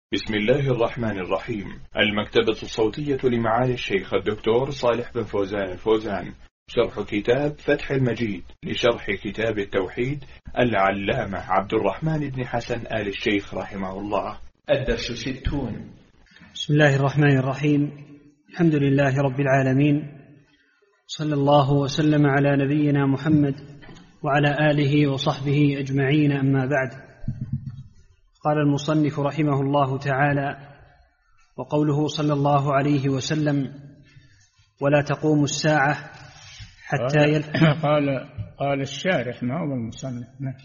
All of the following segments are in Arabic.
بسم الله الرحمن الرحيم. المكتبة الصوتية لمعالي الشيخ الدكتور صالح بن فوزان الفوزان، شرح كتاب فتح المجيد لشرح كتاب التوحيد العلامة عبد الرحمن بن حسن آل الشيخ رحمه الله. الدرس 60. بسم الله الرحمن الرحيم. الحمد لله رب العالمين، صلى الله وسلم على نبينا محمد وعلى آله وصحبه أجمعين، أما بعد. قال المصنف رحمه الله تعالى: وقوله صلى الله عليه وسلم: ولا تقوم الساعة حتى قال الشارح، ما هو المصنف.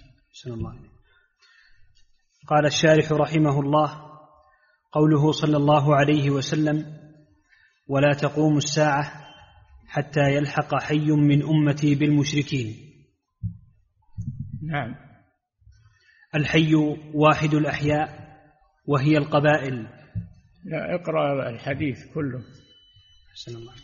قال الشارح رحمه الله: قوله صلى الله عليه وسلم: ولا تقوم الساعة حتى يلحق حي من أمتي بالمشركين. نعم. الحي واحد الأحياء وهي القبائل. لا، اقرأ الحديث كله. حسن الله.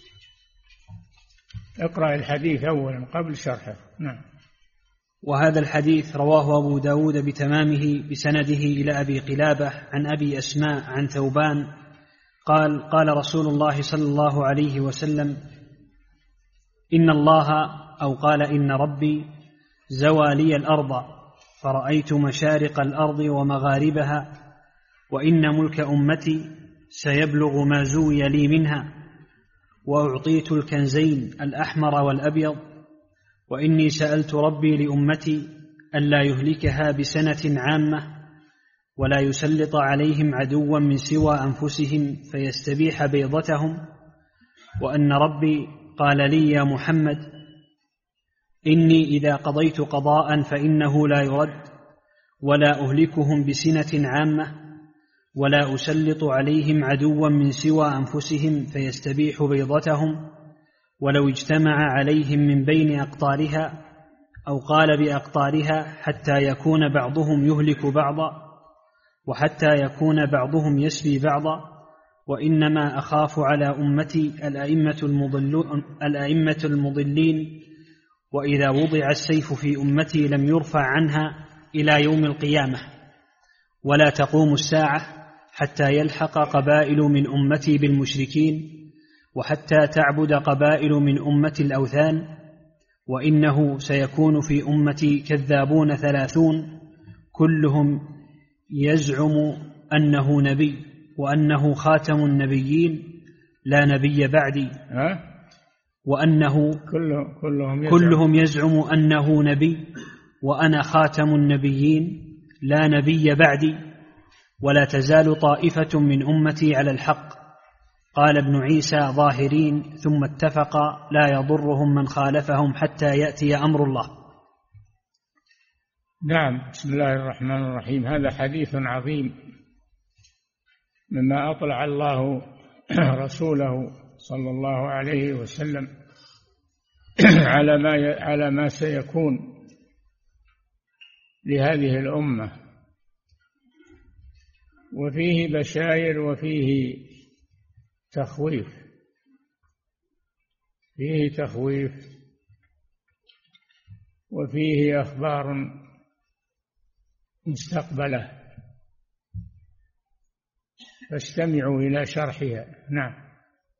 اقرأ الحديث أولا قبل شرحه. نعم. وهذا الحديث رواه أبو داود بتمامه بسنده إلى أبي قلابة عن أبي أسماء عن ثوبان قال: قال رسول الله صلى الله عليه وسلم: إن الله، أو قال إن ربي، زوى لي الأرض فرأيت مشارق الأرض ومغاربها، وإن ملك أمتي سيبلغ ما زوي لي منها، وأعطيت الكنزين الأحمر والأبيض، وإني سألت ربي لأمتي ألا يهلكها بسنة عامة ولا يسلط عليهم عدوا من سوى أنفسهم فيستبيح بيضتهم، وأن ربي قال لي يا محمد: إني إذا قضيت قضاء فإنه لا يرد، ولا أهلكهم بسنة عامة ولا أسلط عليهم عدوا من سوى أنفسهم فيستبيح بيضتهم، ولو اجتمع عليهم من بين أقطارها، أو قال بأقطارها، حتى يكون بعضهم يهلك بعضا وحتى يكون بعضهم يسبي بعضا، وإنما أخاف على أمتي الأئمة المضلين، وإذا وضع السيف في أمتي لم يرفع عنها إلى يوم القيامة. ولا تقوم الساعة حتى يلحق قبائل من أمتي بالمشركين، وحتى تعبد قبائل من أمتي الأوثان، وإنه سيكون في أمتي كذابون 30 كلهم يزعم أنه نبي وأنه خاتم النبيين لا نبي بعدي، وأنه كلهم يزعم أنه نبي وأنا خاتم النبيين لا نبي بعدي، ولا تزال طائفة من أمتي على الحق. قال ابن عيسى: ظاهرين، ثم اتفق لا يضرهم من خالفهم حتى يأتي أمر الله. نعم. بسم الله الرحمن الرحيم. هذا حديث عظيم مما أطلع الله رسوله صلى الله عليه وسلم على ما سيكون لهذه الأمة، وفيه بشائر وفيه تخويف، وفيه أخبار مستقبلة، فاستمعوا إلى شرحها. نعم.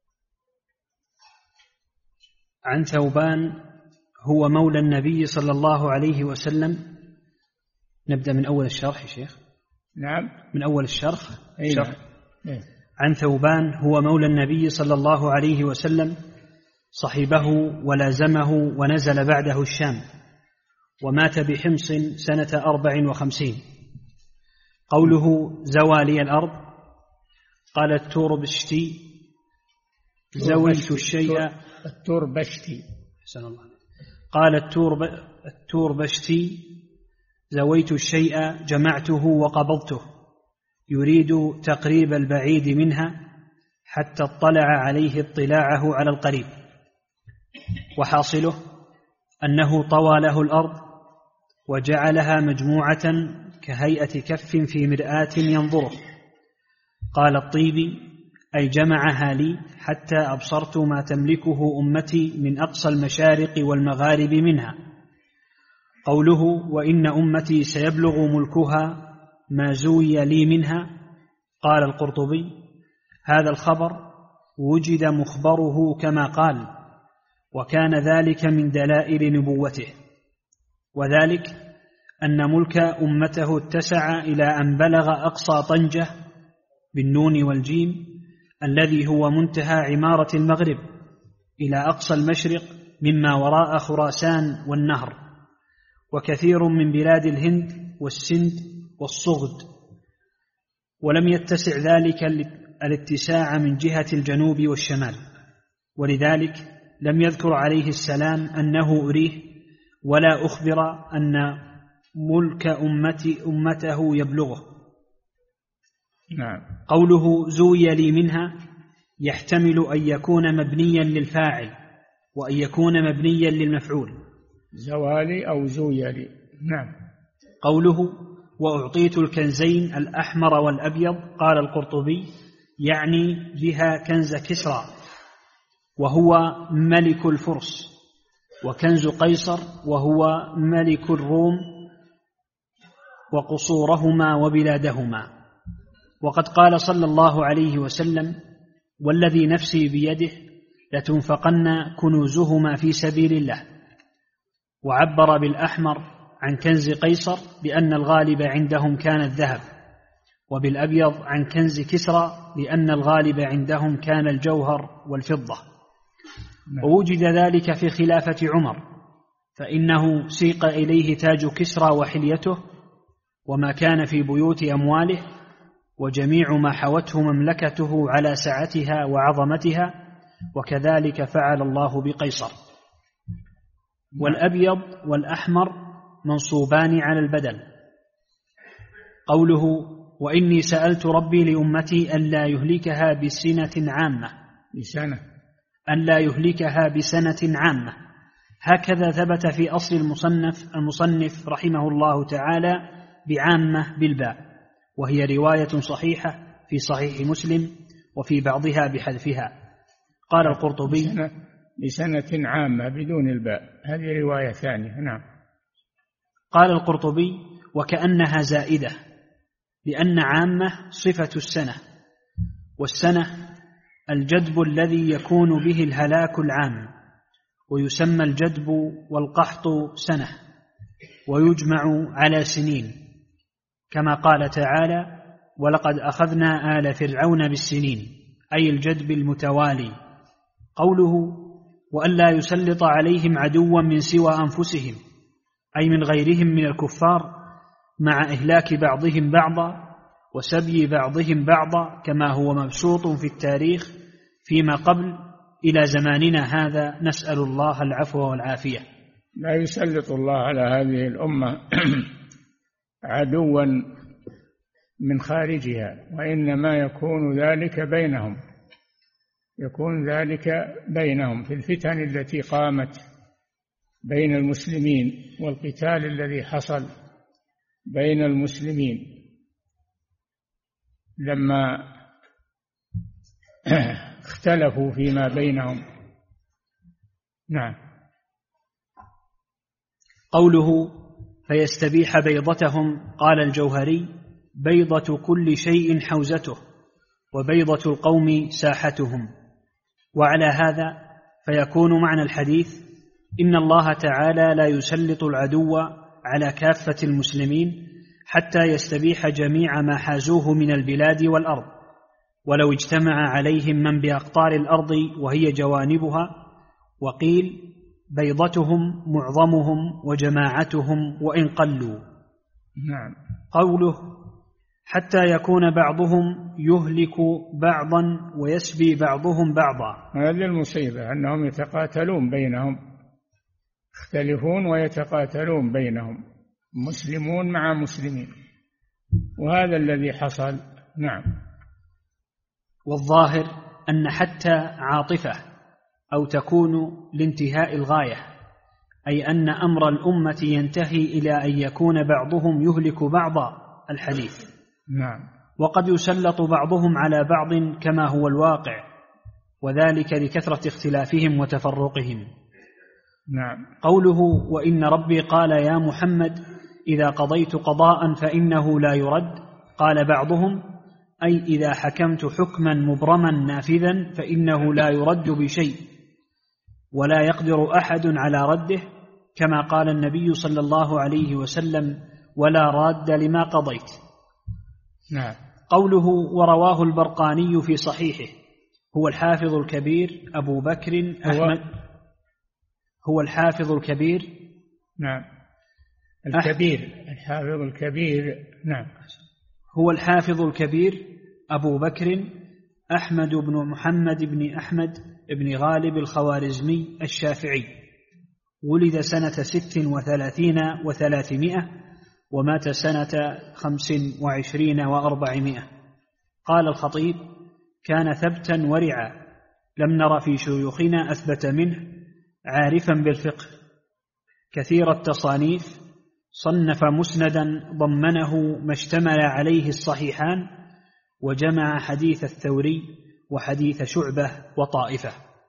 عن ثوبان هو مولى النبي صلى الله عليه وسلم. نبدأ من أول الشرح يا شيخ. نعم، من أول الشرح. نعم. عن ثوبان هو مولى النبي صلى الله عليه وسلم، صحبه ولازمه ونزل بعده الشام، ومات بحمص سنة 54. قوله زوى لي الأرض، قال التوربشتي: زويت الشيء. التوربشتي. قال التوربشتي: زويت الشيء جمعته وقبضته، يريد تقريب البعيد منها حتى اطلع عليه اطلاعه على القريب. وحاصله أنه طوى له الأرض وجعلها مجموعة كهيئة كف في مرآة ينظره. قال الطيبي: أي جمعها لي حتى أبصرت ما تملكه أمتي من أقصى المشارق والمغارب منها. قوله وإن أمتي سيبلغ ملكها ما زوي لي منها، قال القرطبي: هذا الخبر وجد مخبره كما قال، وكان ذلك من دلائل نبوته، وذلك أن ملك أمته اتسع إلى أن بلغ أقصى طنجة بالنون والجيم الذي هو منتهى عمارة المغرب إلى أقصى المشرق مما وراء خراسان والنهر، وكثير من بلاد الهند والسند والصغد، ولم يتسع ذلك الاتساع من جهة الجنوب والشمال، ولذلك لم يذكر عليه السلام أنه أريه ولا أخبر أن ملك أمته يبلغه. نعم. قوله زوي لي منها يحتمل أن يكون مبنيا للفاعل وأن يكون مبنيا للمفعول، زوالي أو زوي لي. نعم. قوله وأعطيت الكنزين الأحمر والأبيض، قال القرطبي: يعني بها كنز كسرى وهو ملك الفرس، وكنز قيصر وهو ملك الروم وقصورهما وبلادهما. وقد قال صلى الله عليه وسلم: والذي نفسي بيده لتنفقن كنوزهما في سبيل الله. وعبر بالأحمر عن كنز قيصر بأن الغالب عندهم كان الذهب، وبالأبيض عن كنز كسرى لأن الغالب عندهم كان الجوهر والفضة. ووجد ذلك في خلافة عمر، فإنه سيق إليه تاج كسرى وحليته وما كان في بيوت أمواله وجميع ما حوته مملكته على سعتها وعظمتها، وكذلك فعل الله بقيصر. والأبيض والأحمر منصوبان على البدل. قوله وإني سألت ربي لأمتي ألا يهلكها بسنة عامة، ألا يهلكها بسنة عامة، هكذا ثبت في أصل المصنف رحمه الله تعالى بعامة بالباء، وهي رواية صحيحة في صحيح مسلم وفي بعضها بحذفها. قال القرطبي بسنة عامة بدون الباء، هذه رواية ثانية. نعم. قال القرطبي وكأنها زائدة، لأن عامة صفة السنة، والسنة الجدب الذي يكون به الهلاك العام، ويسمى الجدب والقحط سنة، ويجمع على سنين، كما قال تعالى ولقد أخذنا آل فرعون بالسنين، أي الجدب المتوالي. قوله وألا يسلط عليهم عدوا من سوى أنفسهم، أي من غيرهم من الكفار، مع إهلاك بعضهم بعضا وسبي بعضهم بعضا، كما هو مبسوط في التاريخ فيما قبل إلى زماننا هذا، نسأل الله العفو والعافية. لا يسلط الله على هذه الأمة عدوا من خارجها، وإنما يكون ذلك بينهم في الفتن التي قامت بين المسلمين والقتال الذي حصل بين المسلمين لما اختلفوا فيما بينهم. نعم. قوله فيستبيح بيضتهم، قال الجوهري بيضة كل شيء حوزته، وبيضة القوم ساحتهم. وعلى هذا فيكون معنى الحديث إن الله تعالى لا يسلط العدو على كافة المسلمين حتى يستبيح جميع ما حازوه من البلاد والأرض، ولو اجتمع عليهم من بأقطار الأرض وهي جوانبها. وقيل بيضتهم معظمهم وجماعتهم وإن قلوا. نعم. قوله حتى يكون بعضهم يهلك بعضا ويسبي بعضهم بعضا، هذه المصيبة أنهم يتقاتلون بينهم، يختلفون ويتقاتلون بينهم، مسلمون مع مسلمين، وهذا الذي حصل. نعم. والظاهر أن حتى عاطفة أو تكون لانتهاء الغاية، أي أن أمر الأمة ينتهي إلى أن يكون بعضهم يهلك بعضا الحديث. نعم. وقد يسلط بعضهم على بعض كما هو الواقع، وذلك لكثرة اختلافهم وتفرقهم. نعم. قوله وإن ربي قال يا محمد إذا قضيت قضاء فإنه لا يرد، قال بعضهم أي إذا حكمت حكما مبرما نافذا فإنه لا يرد بشيء ولا يقدر أحد على رده، كما قال النبي صلى الله عليه وسلم: ولا راد لما قضيت. نعم. قوله ورواه البرقاني في صحيحه، هو الحافظ الكبير أبو بكر أحمد، هو الحافظ الكبير. نعم. الكبير، الحافظ الكبير. نعم. هو الحافظ الكبير أبو بكر أحمد بن محمد بن أحمد بن غالب الخوارزمي الشافعي، ولد سنة 36 و300 ومات سنة 25 و400. قال الخطيب: كان ثبتا ورعا، لم نر في شيوخنا أثبت منه، عارفا بالفقه، كثير التصانيف، صنف مسندا ضمنه ما اشتمل عليه الصحيحان، وجمع حديث الثوري وحديث شعبة وطائفة.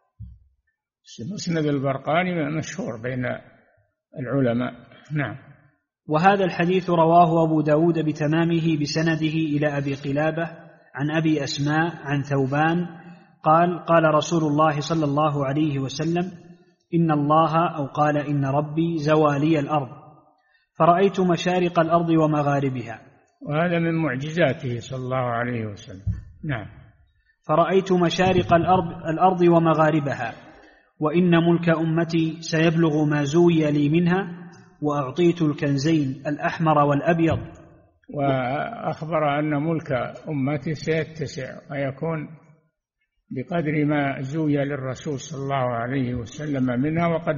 مسند البرقاني مشهور بين العلماء. نعم. وهذا الحديث رواه أبو داود بتمامه بسنده إلى أبي قلابة عن أبي أسماء عن ثوبان قال: قال رسول الله صلى الله عليه وسلم: إن الله، أو قال إن ربي، زوالي الأرض، فرأيت مشارق الأرض ومغاربها. وهذا من معجزاته صلى الله عليه وسلم. نعم. فرأيت مشارق الأرض ومغاربها، وإن ملك أمتي سيبلغ ما زوي لي منها، وأعطيت الكنزين الأحمر والأبيض. وأخبر أن ملك أمتي سيتسع ويكون بقدر ما زوي للرسول صلى الله عليه وسلم منها، وقد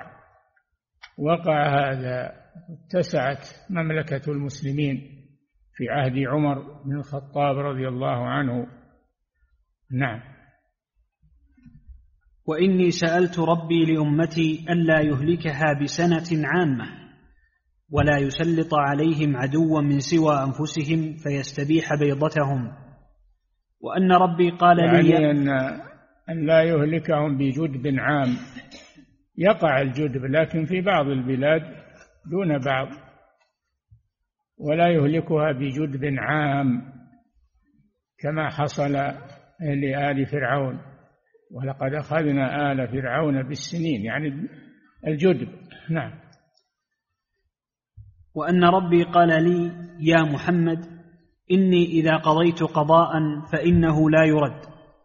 وقع هذا. اتسعت مملكة المسلمين في عهد عمر بن الخطاب رضي الله عنه. نعم. وإني سألت ربي لأمتي ألا يهلكها بسنة عامة، ولا يسلط عليهم عدوا من سوى أنفسهم فيستبيح بيضتهم، وأن ربي قال لي يعني أن لا يهلكهم بجدب عام. يقع الجدب لكن في بعض البلاد دون بعض، ولا يهلكها بجدب عام كما حصل لآل فرعون، ولقد أخذنا آل فرعون بالسنين، يعني الجدب. نعم. وأن ربي قال لي: يا محمد، إني إذا قضيت قضاء فإنه لا يرد،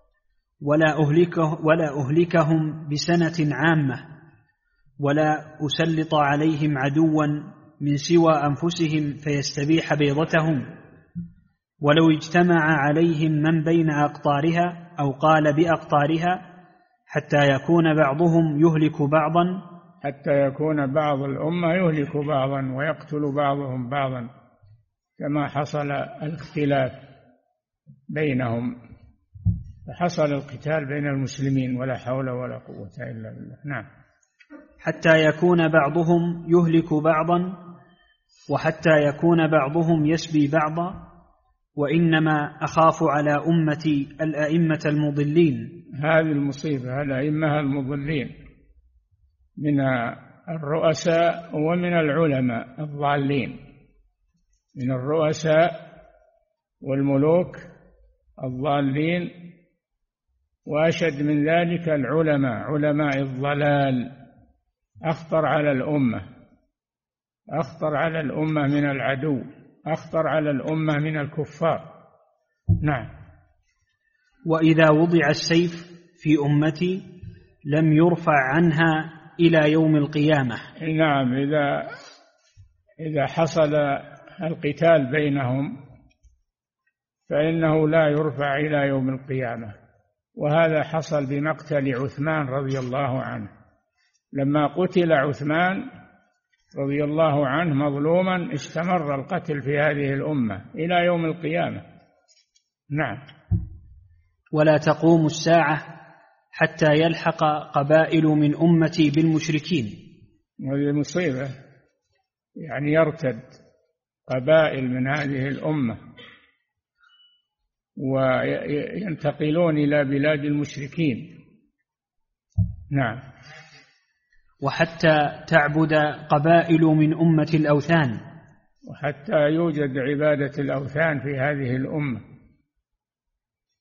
ولا أهلكهم بسنة عامة، ولا أسلط عليهم عدوا من سوى أنفسهم فيستبيح بيضتهم، ولو اجتمع عليهم من بين أقطارها، أو قال بأقطارها، حتى يكون بعضهم يهلك بعضا، حتى يكون بعض الأمة يهلك بعضا ويقتل بعضهم بعضا، كما حصل الاختلاف بينهم، فحصل القتال بين المسلمين، ولا حول ولا قوة إلا بالله. نعم. حتى يكون بعضهم يهلك بعضا، وحتى يكون بعضهم يسبي بعضا، وإنما أخاف على أمتي الأئمة المضلين. هذه المصيبة، الأئمة المضلين من الرؤساء ومن العلماء الضالين، من الرؤساء والملوك الضالين، وأشد من ذلك العلماء، علماء الضلال، أخطر على الأمة، أخطر على الأمة من العدو، أخطر على الأمة من الكفار. نعم. وإذا وضع السيف في أمتي لم يرفع عنها إلى يوم القيامة. نعم. إذا حصل القتال بينهم فإنه لا يرفع إلى يوم القيامة. وهذا حصل بمقتل عثمان رضي الله عنه، لما قتل عثمان رضي الله عنه مظلوما استمر القتل في هذه الأمة إلى يوم القيامة. نعم. ولا تقوم الساعة حتى يلحق قبائل من أمتي بالمشركين. وهذه مصيبة، يعني يرتد قبائل من هذه الأمة وينتقلون إلى بلاد المشركين. نعم. وحتى تعبد قبائل من أمة الأوثان، وحتى يوجد عبادة الأوثان في هذه الأمة.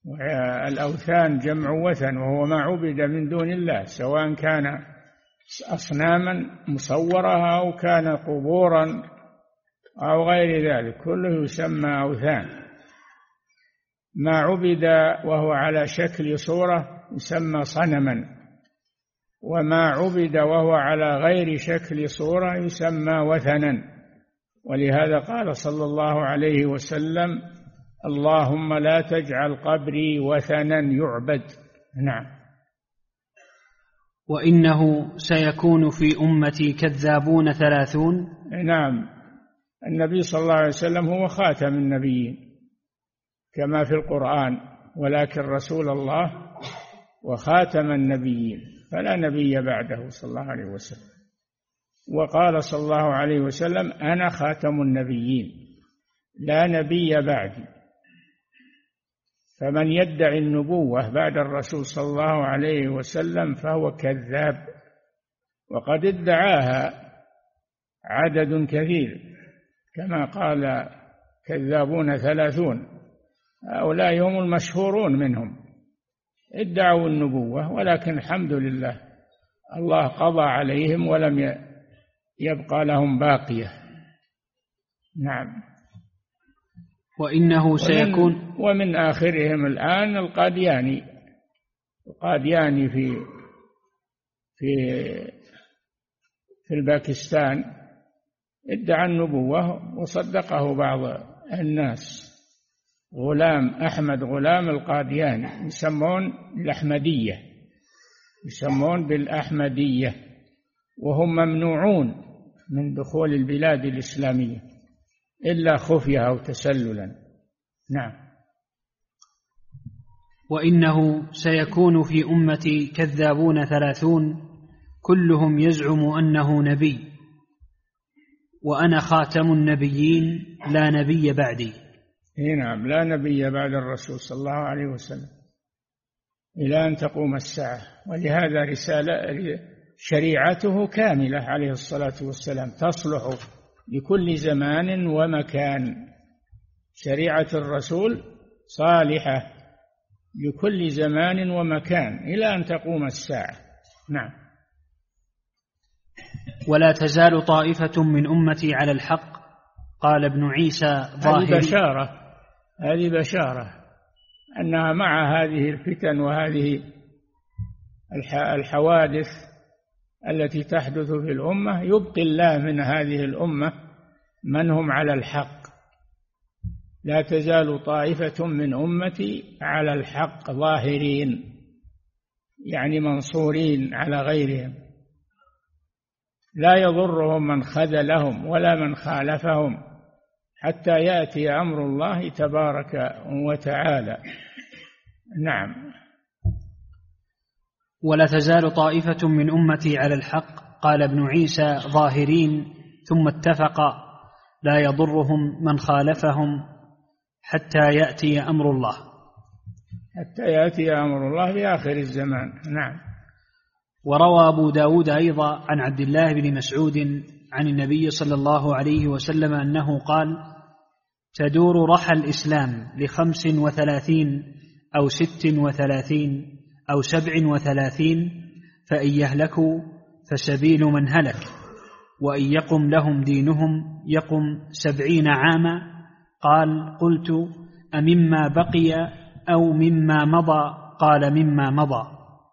والأوثان جمع وثن، وهو ما عبد من دون الله، سواء كان أصناما مصورة أو كان قبورا أو غير ذلك، كله يسمى أوثان. ما عبد وهو على شكل صورة يسمى صنما، وما عبد وهو على غير شكل صورة يسمى وثنا. ولهذا قال صلى الله عليه وسلم: اللهم لا تجعل قبري وثنا يعبد. نعم. وإنه سيكون في أمتي كذابون 30. نعم، النبي صلى الله عليه وسلم هو خاتم النبيين كما في القرآن، ولكن رسول الله وخاتم النبيين، فلا نبي بعده صلى الله عليه وسلم. وقال صلى الله عليه وسلم: أنا خاتم النبيين لا نبي بعدي. فمن يدعي النبوة بعد الرسول صلى الله عليه وسلم فهو كذاب، وقد ادعاها عدد كثير، كما قال: كذابون 30. هؤلاء هم المشهورون منهم، ادعوا النبوة، ولكن الحمد لله الله قضى عليهم ولم يبقى لهم باقية. نعم. وإنه سيكون ومن آخرهم الآن القادياني في الباكستان ادعى النبوة وصدقه بعض الناس، غلام أحمد غلام القادياني، يسمون بالأحمدية، وهم ممنوعون من دخول البلاد الإسلامية إلا خفية أو تسللا. نعم. وإنه سيكون في أمتي كذابون 30 كلهم يزعم أنه نبي، وأنا خاتم النبيين لا نبي بعدي. نعم، لا نبي بعد الرسول صلى الله عليه وسلم إلى أن تقوم الساعة. ولهذا شريعته كاملة عليه الصلاة والسلام، تصلح لكل زمان ومكان. شريعة الرسول صالحة لكل زمان ومكان إلى أن تقوم الساعة. نعم. ولا تزال طائفة من أمتي على الحق. قال ابن عيسى ظاهري. هذه بشارة أنها مع هذه الفتن وهذه الحوادث التي تحدث في الأمة يبقي الله من هذه الأمة من هم على الحق. لا تزال طائفة من أمتي على الحق ظاهرين، يعني منصورين على غيرهم، لا يضرهم من خذلهم ولا من خالفهم حتى يأتي أمر الله تبارك وتعالى. نعم. ولا تزال طائفة من أمتي على الحق. قال ابن عيسى ظاهرين، ثم اتفق لا يضرهم من خالفهم حتى يأتي أمر الله. حتى يأتي أمر الله في آخر الزمان. نعم. وروى أبو داود أيضا عن عبد الله بن مسعود عن النبي صلى الله عليه وسلم أنه قال: تدور رحى الإسلام 35 أو 36 أو 37، فإن يهلكوا فسبيل من هلك، وإن يقم لهم دينهم يقم 70 عاما. قال: قلت: أمما بقي أو مما مضى؟ قال: مما مضى.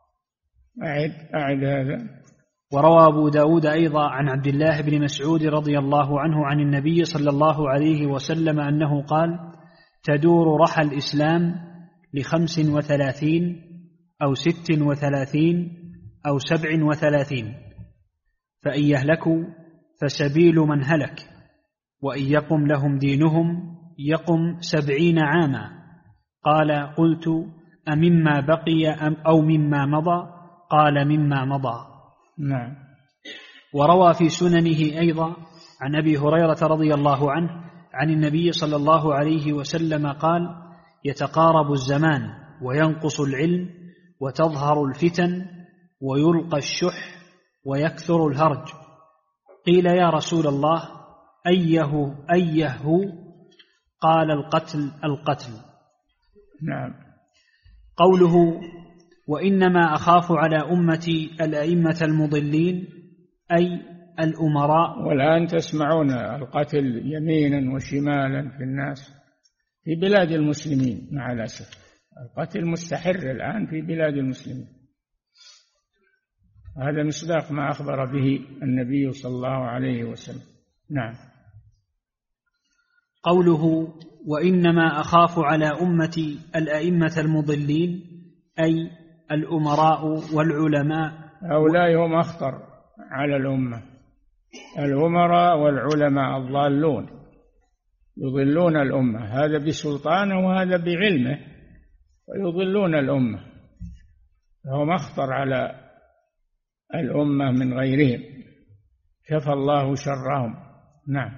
أعد هذا. وروى أبو داود أيضا عن عبد الله بن مسعود رضي الله عنه عن النبي صلى الله عليه وسلم أنه قال: تدور رحى الإسلام 35 أو 36 أو 37، فإن يهلكوا فسبيل من هلك، وإن يقم لهم دينهم يقم 70 عاما. قال: قلت: أمما بقي أو مما مضى؟ قال: مما مضى. نعم. وروى في سننه أيضا عن أبي هريرة رضي الله عنه عن النبي صلى الله عليه وسلم قال: يتقارب الزمان وينقص العلم وتظهر الفتن ويلقى الشح ويكثر الهرج. قيل: يا رسول الله، أيه؟ قال: القتل. نعم. قوله وإنما أخاف على أمتي الأئمة المضلين أي الأمراء. والآن تسمعون القتل يمينا وشمالا في الناس في بلاد المسلمين مع الأسف، القتل مستحر الآن في بلاد المسلمين، هذا مصداق ما أخبر به النبي صلى الله عليه وسلم. نعم. قوله وإنما أخاف على أمتي الأئمة المضلين أي الأمراء والعلماء. هؤلاء هم أخطر على الأمة، الأمراء والعلماء الضالون يضلون الأمة، هذا بسلطانه وهذا بعلمه، ويضلون الأمة، فهم أخطر على الأمة من غيرهم، كفى الله شرهم. نعم.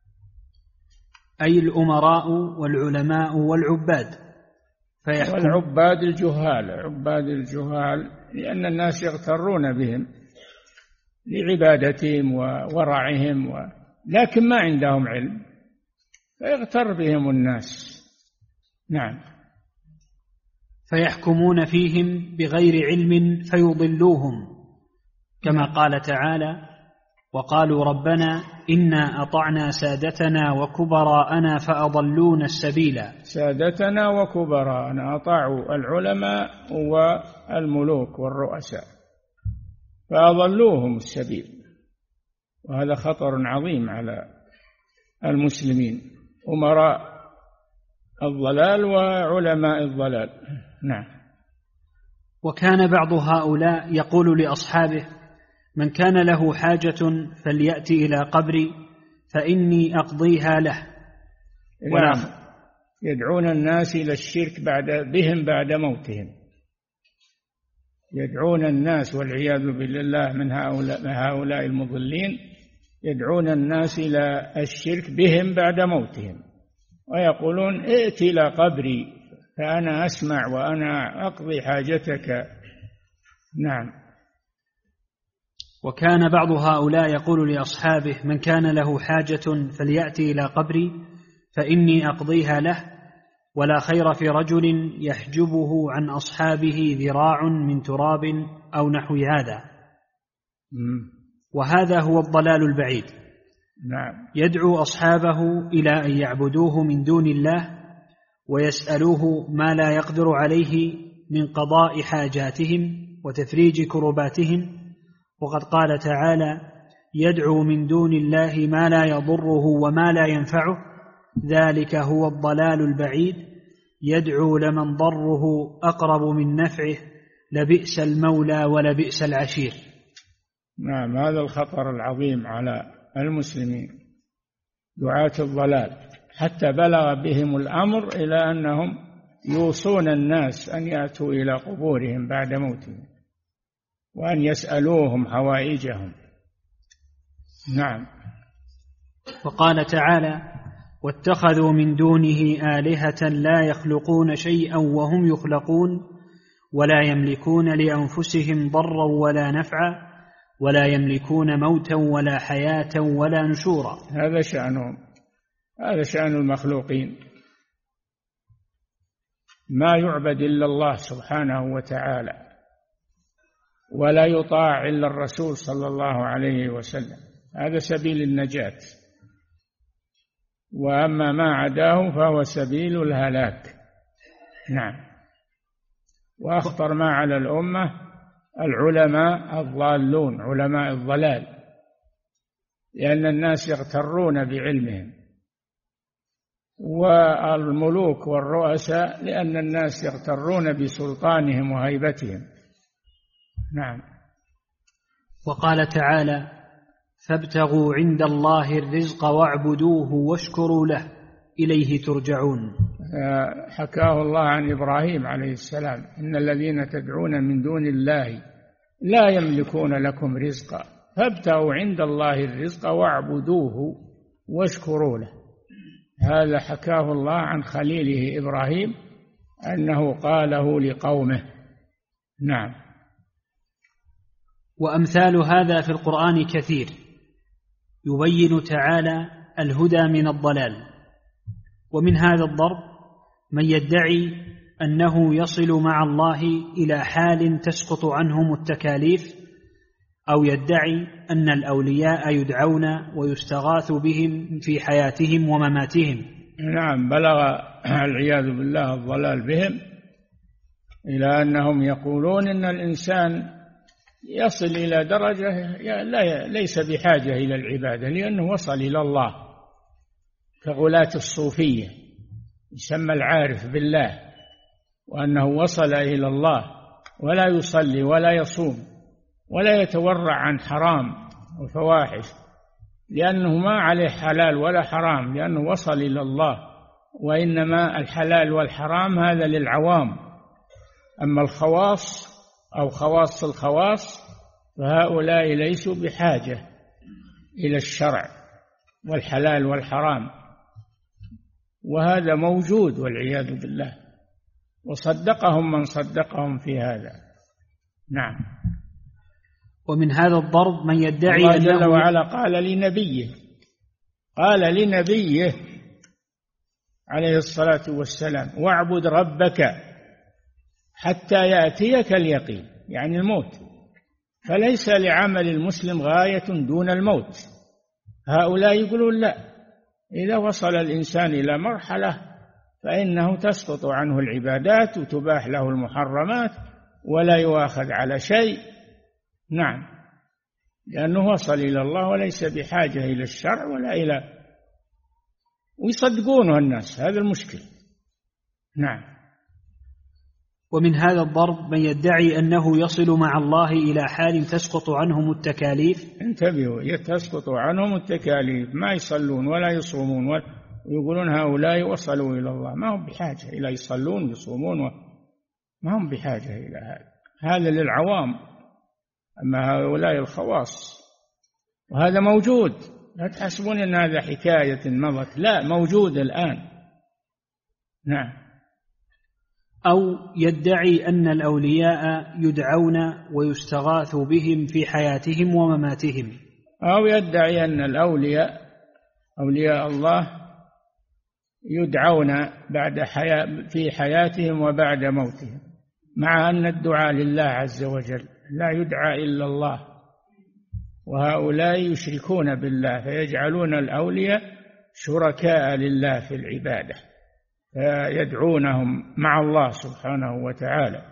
أي الأمراء والعلماء والعباد. والعباد الجهال، عباد الجهال لأن الناس يغترون بهم لعبادتهم وورعهم لكن ما عندهم علم فيغتر بهم الناس. نعم. فيحكمون فيهم بغير علم فيضلوهم، كما قال تعالى وقالوا ربنا إنا أطعنا سادتنا وكبراءنا فأضلونا السبيل. سادتنا وكبراءنا أطاعوا العلماء والملوك والرؤساء فأضلوهم السبيل، وهذا خطر عظيم على المسلمين، أمراء الضلال وعلماء الضلال. نعم. وكان بعض هؤلاء يقول لأصحابه من كان له حاجة فليأتي إلى قبري فإني أقضيها له. نعم. يدعون الناس إلى الشرك بهم بعد موتهم، يدعون الناس والعياذ بالله من هؤلاء المضلين، يدعون الناس إلى الشرك بهم بعد موتهم، ويقولون ائت إلى قبري فأنا أسمع وأنا أقضي حاجتك. نعم. وكان بعض هؤلاء يقول لأصحابه من كان له حاجة فليأتي إلى قبري فإني أقضيها له، ولا خير في رجل يحجبه عن أصحابه ذراع من تراب أو نحو هذا. وهذا هو الضلال البعيد. نعم. يدعو أصحابه إلى أن يعبدوه من دون الله ويسألوه ما لا يقدر عليه من قضاء حاجاتهم وتفريج كرباتهم، وقد قال تعالى يدعو من دون الله ما لا يضره وما لا ينفعه ذلك هو الضلال البعيد، يدعو لمن ضره أقرب من نفعه لبئس المولى ولبئس العشير. نعم. هذا الخطر العظيم على المسلمين دعاة الضلال، حتى بلغ بهم الأمر إلى أنهم يوصون الناس أن يأتوا إلى قبورهم بعد موتهم وأن يسألوهم حوائجهم. نعم. وقال تعالى واتخذوا من دونه آلهة لا يخلقون شيئا وهم يخلقون ولا يملكون لأنفسهم ضرا ولا نفعا ولا يملكون موتا ولا حياة ولا نشورا. هذا شأنهم، هذا شأن المخلوقين، ما يعبد إلا الله سبحانه وتعالى، ولا يطاع إلا الرسول صلى الله عليه وسلم، هذا سبيل النجاة، وأما ما عداه فهو سبيل الهلاك. نعم. وأخطر ما على الأمة العلماء الضالون، علماء الضلال، لأن الناس يغترون بعلمهم، والملوك والرؤساء لأن الناس يغترون بسلطانهم وهيبتهم. نعم. وقال تعالى فابتغوا عند الله الرزق واعبدوه واشكروا له إليه ترجعون. حكاه الله عن إبراهيم عليه السلام إن الذين تدعون من دون الله لا يملكون لكم رزقا فابتغوا عند الله الرزق واعبدوه واشكروا له. هذا حكاه الله عن خليله إبراهيم أنه قاله لقومه. نعم. وأمثال هذا في القرآن كثير يبين تعالى الهدى من الضلال. ومن هذا الضرب من يدعي أنه يصل مع الله إلى حال تسقط عنهم التكاليف، أو يدعي أن الأولياء يدعون ويستغاث بهم في حياتهم ومماتهم. نعم، بلغ العياذ بالله الضلال بهم إلى أنهم يقولون إن الإنسان يصل إلى درجة ليس بحاجة إلى العبادة لأنه وصل إلى الله، كغلاة الصوفية، يسمى العارف بالله، وأنه وصل إلى الله ولا يصلي ولا يصوم ولا يتورع عن حرام وفواحش، لأنه ما عليه حلال ولا حرام، لأنه وصل إلى الله. وإنما الحلال والحرام هذا للعوام، أما الخواص أو خواص الخواص فهؤلاء ليسوا بحاجة إلى الشرع والحلال والحرام، وهذا موجود والعياذ بالله، وصدقهم من صدقهم في هذا. نعم. ومن هذا الضرب من يدعي الله جل وعلا قال لنبيه عليه الصلاة والسلام: واعبد ربك حتى يأتيك اليقين، يعني الموت. فليس لعمل المسلم غاية دون الموت. هؤلاء يقولون لا، إذا وصل الإنسان إلى مرحلة فإنه تسقط عنه العبادات وتباح له المحرمات ولا يؤاخذ على شيء. نعم، لأنه وصل إلى الله وليس بحاجة إلى الشرع ولا إلى، ويصدقونه الناس، هذا المشكل. نعم. ومن هذا الضرب من يدعي أنه يصل مع الله إلى حال تسقط عنهم التكاليف. انتبهوا، تسقط عنهم التكاليف، ما يصلون ولا يصومون، ويقولون هؤلاء وصلوا إلى الله، ما هم بحاجة إلى يصلون ويصومون، ما هم بحاجة إلى هذا للعوام. أما هؤلاء الخواص، وهذا موجود، لا تحسبون أن هذا حكاية مضت، لا، موجود الآن. نعم. أو يدعي أن الأولياء يدعون ويستغاث بهم في حياتهم ومماتهم. أو يدعي أن أولياء الله يدعون في حياتهم وبعد موتهم، مع أن الدعاء لله عز وجل، لا يدعى إلا الله. وهؤلاء يشركون بالله فيجعلون الأولياء شركاء لله في العبادة، فيدعونهم مع الله سبحانه وتعالى.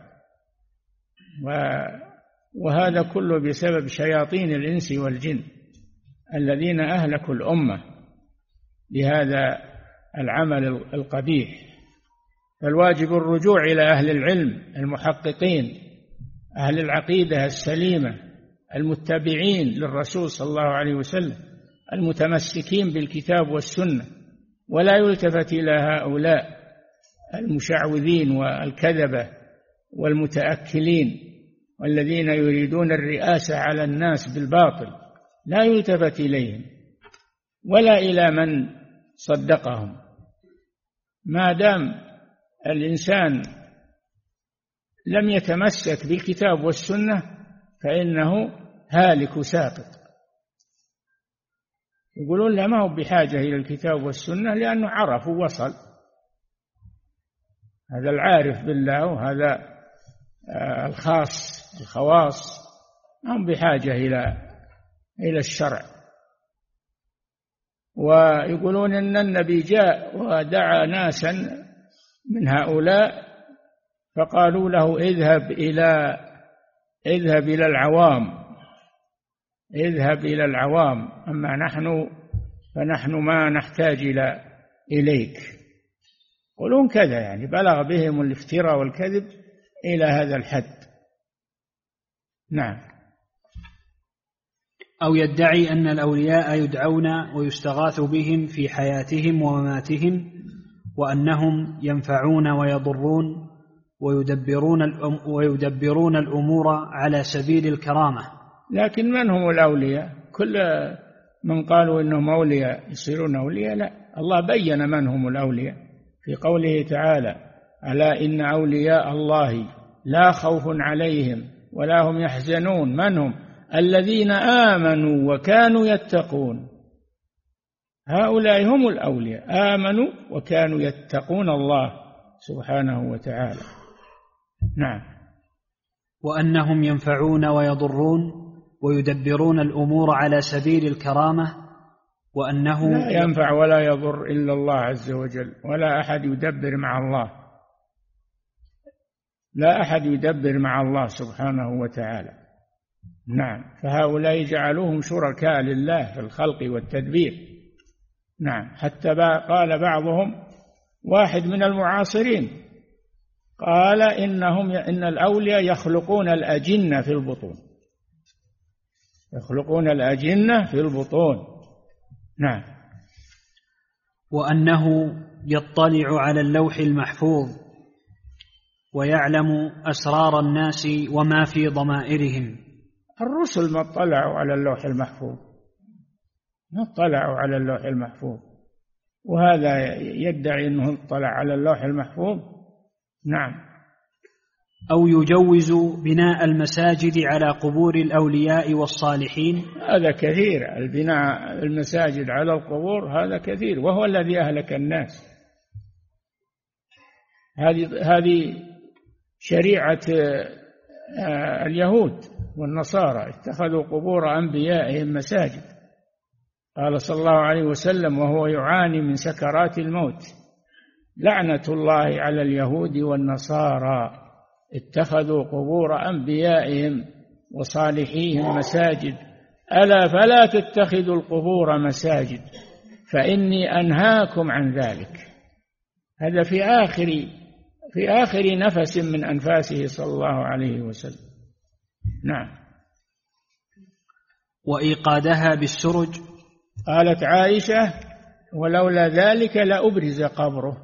وهذا كله بسبب شياطين الإنس والجن الذين أهلكوا الأمة بهذا العمل القبيح. فالواجب الرجوع إلى أهل العلم المحققين، أهل العقيدة السليمة المتبعين للرسول صلى الله عليه وسلم، المتمسكين بالكتاب والسنة، ولا يلتفت إلى هؤلاء المشعوذين والكذبة والمتأكلين والذين يريدون الرئاسة على الناس بالباطل، لا يلتفت إليهم ولا إلى من صدقهم. ما دام الإنسان لم يتمسك بالكتاب والسنة فإنه هالك ساقط. يقولون لا، ما هو بحاجة إلى الكتاب والسنة لأنه عرف ووصل. هذا العارف بالله، وهذا الخواص ما هم بحاجة إلى الشرع. ويقولون إن النبي جاء ودعا ناسا من هؤلاء فقالوا له اذهب إلى العوام، أما فنحن ما نحتاج إليك. يقولون كذا، يعني بلغ بهم الافتراء والكذب إلى هذا الحد. نعم. أو يدعي أن الأولياء يدعون ويستغاث بهم في حياتهم ومماتهم، وأنهم ينفعون ويضرون ويدبرون الأمور على سبيل الكرامة. لكن من هم الأولياء؟ كل من قالوا إنهم أولياء يصيرون أولياء؟ لا، الله بين من هم الأولياء في قوله تعالى: ألا إن أولياء الله لا خوف عليهم ولا هم يحزنون. من هم؟ الذين آمنوا وكانوا يتقون. هؤلاء هم الأولياء، آمنوا وكانوا يتقون الله سبحانه وتعالى. نعم. وأنهم ينفعون ويضرون ويدبرون الأمور على سبيل الكرامة، وأنه لا ينفع ولا يضر إلا الله عز وجل، ولا أحد يدبر مع الله، لا أحد يدبر مع الله سبحانه وتعالى. نعم. فهؤلاء جعلوهم شركاء لله في الخلق والتدبير. نعم. حتى قال بعضهم، واحد من المعاصرين قال إن الأولياء يخلقون الأجنة في البطون، يخلقون الأجنة في البطون. نعم. وأنه يطلع على اللوح المحفوظ ويعلم أسرار الناس وما في ضمائرهم. الرسل ما اطلعوا على اللوح المحفوظ، ما اطلعوا على اللوح المحفوظ، وهذا يدعي أنه اطلع على اللوح المحفوظ. نعم. أو يجوز بناء المساجد على قبور الأولياء والصالحين. هذا كثير، البناء المساجد على القبور هذا كثير، وهو الذي أهلك الناس. هذه شريعة اليهود والنصارى، اتخذوا قبور أنبيائهم مساجد. قال صلى الله عليه وسلم وهو يعاني من سكرات الموت: لعنة الله على اليهود والنصارى اتخذوا قبور أنبيائهم وصالحيهم مساجد، ألا فلا تتخذوا القبور مساجد فإني أنهاكم عن ذلك. هذا في آخر نفس من أنفاسه صلى الله عليه وسلم. نعم. وإيقادها بالسرج. قالت عائشة: ولولا ذلك لأبرز قبره،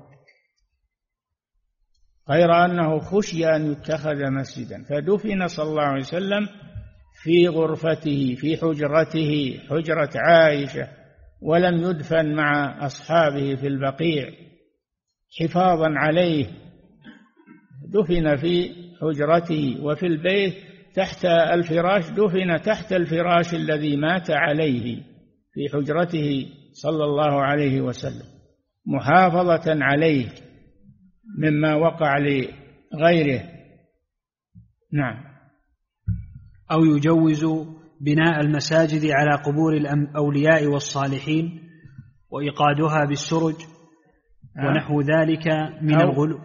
غير أنه خشي أن يتخذ مسجدا، فدفن صلى الله عليه وسلم في غرفته في حجرته، حجرة عائشة، ولم يدفن مع أصحابه في البقيع حفاظا عليه. دفن في حجرته، وفي البيت تحت الفراش، دفن تحت الفراش الذي مات عليه في حجرته صلى الله عليه وسلم، محافظة عليه مما وقع لغيره. نعم. أو يجوز بناء المساجد على قبور الأولياء والصالحين وإيقادها بالسرج ونحو ذلك من الغلو.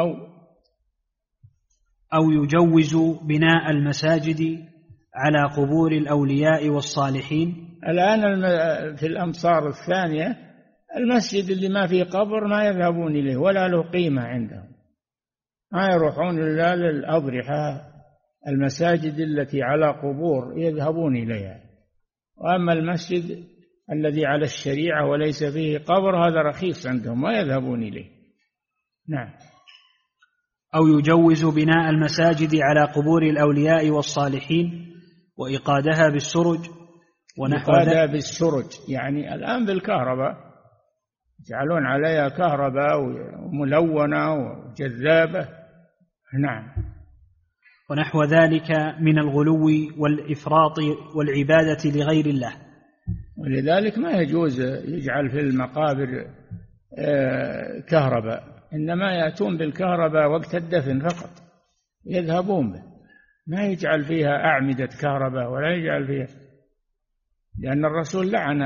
أو يجوز بناء المساجد على قبور الأولياء والصالحين. الآن في الأمصار الثانية المسجد اللي ما فيه قبر ما يذهبون إليه ولا له قيمة عندهم، ما يروحون إلا للأضرحة. المساجد التي على قبور يذهبون إليها، وأما المسجد الذي على الشريعة وليس فيه قبر هذا رخيص عندهم ما يذهبون إليه. نعم. أو يجوز بناء المساجد على قبور الأولياء والصالحين وإيقادها بالسرج ونحو ذلك. إيقادها بالسرج يعني الآن بالكهرباء، يجعلون عليها كهرباء وملونة وجذابة. نعم. ونحو ذلك من الغلو والإفراط والعبادة لغير الله. ولذلك ما يجوز يجعل في المقابر كهرباء، إنما يأتون بالكهرباء وقت الدفن فقط، يذهبون به، ما يجعل فيها أعمدة كهرباء ولا يجعل فيها، لأن الرسول لعن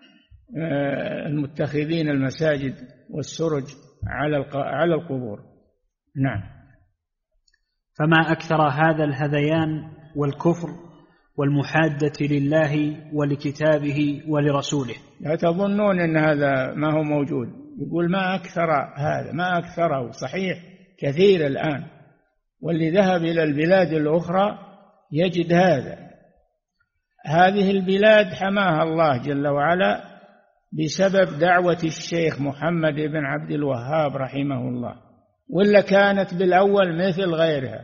المتخذين المساجد والسرج على القبور. نعم. فما أكثر هذا الهذيان والكفر والمحادة لله ولكتابه ولرسوله. لا تظنون أن هذا ما هو موجود، يقول ما أكثر هذا، ما أكثره، صحيح كثير الآن، واللي ذهب إلى البلاد الأخرى يجد هذه البلاد حماها الله جل وعلا بسبب دعوة الشيخ محمد بن عبد الوهاب رحمه الله، ولا كانت بالأول مثل غيرها،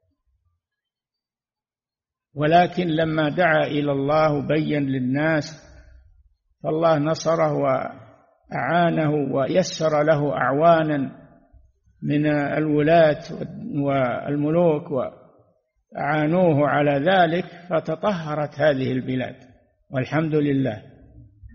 ولكن لما دعا إلى الله وبين للناس فالله نصره وأعانه ويسر له أعوانا من الولاة والملوك وأعانوه على ذلك، فتطهرت هذه البلاد والحمد لله.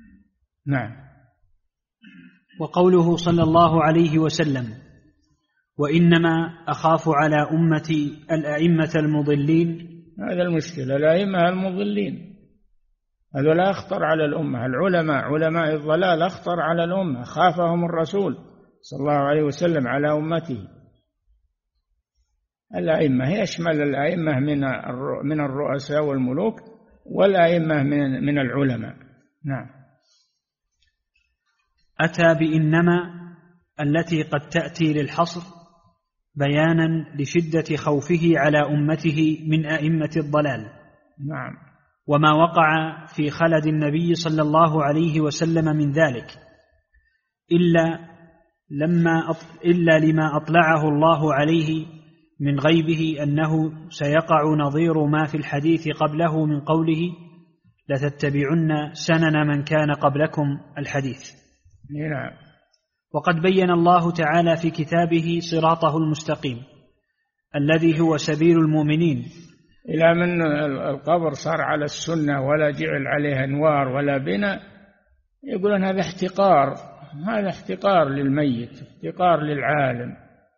نعم. وقوله صلى الله عليه وسلم: وإنما أخاف على أمتي الأئمة المضلين. هذا المشكلة، الأئمة المضلين هذولا أخطر على الأمة. العلماء علماء الضلال أخطر على الأمة، خافهم الرسول صلى الله عليه وسلم على أمته. الأئمة يشمل الأئمة من الرؤساء والملوك، والأئمة من العلماء. نعم. أتى بإنما التي قد تأتي للحصر بيانا لشدة خوفه على أمته من أئمة الضلال. نعم. وما وقع في خلد النبي صلى الله عليه وسلم من ذلك إلا لما أطلعه الله عليه من غيبه أنه سيقع نظير ما في الحديث قبله من قوله لتتبعن سنن من كان قبلكم الحديث. نعم. وقد بين الله تعالى في كتابه صراطه المستقيم الذي هو سبيل المؤمنين، إلى من القبر صار على السنة ولا جعل عليها أنوار ولا بناء، يقولون هذا احتقار، هذا احتقار للميت، احتقار للعالم،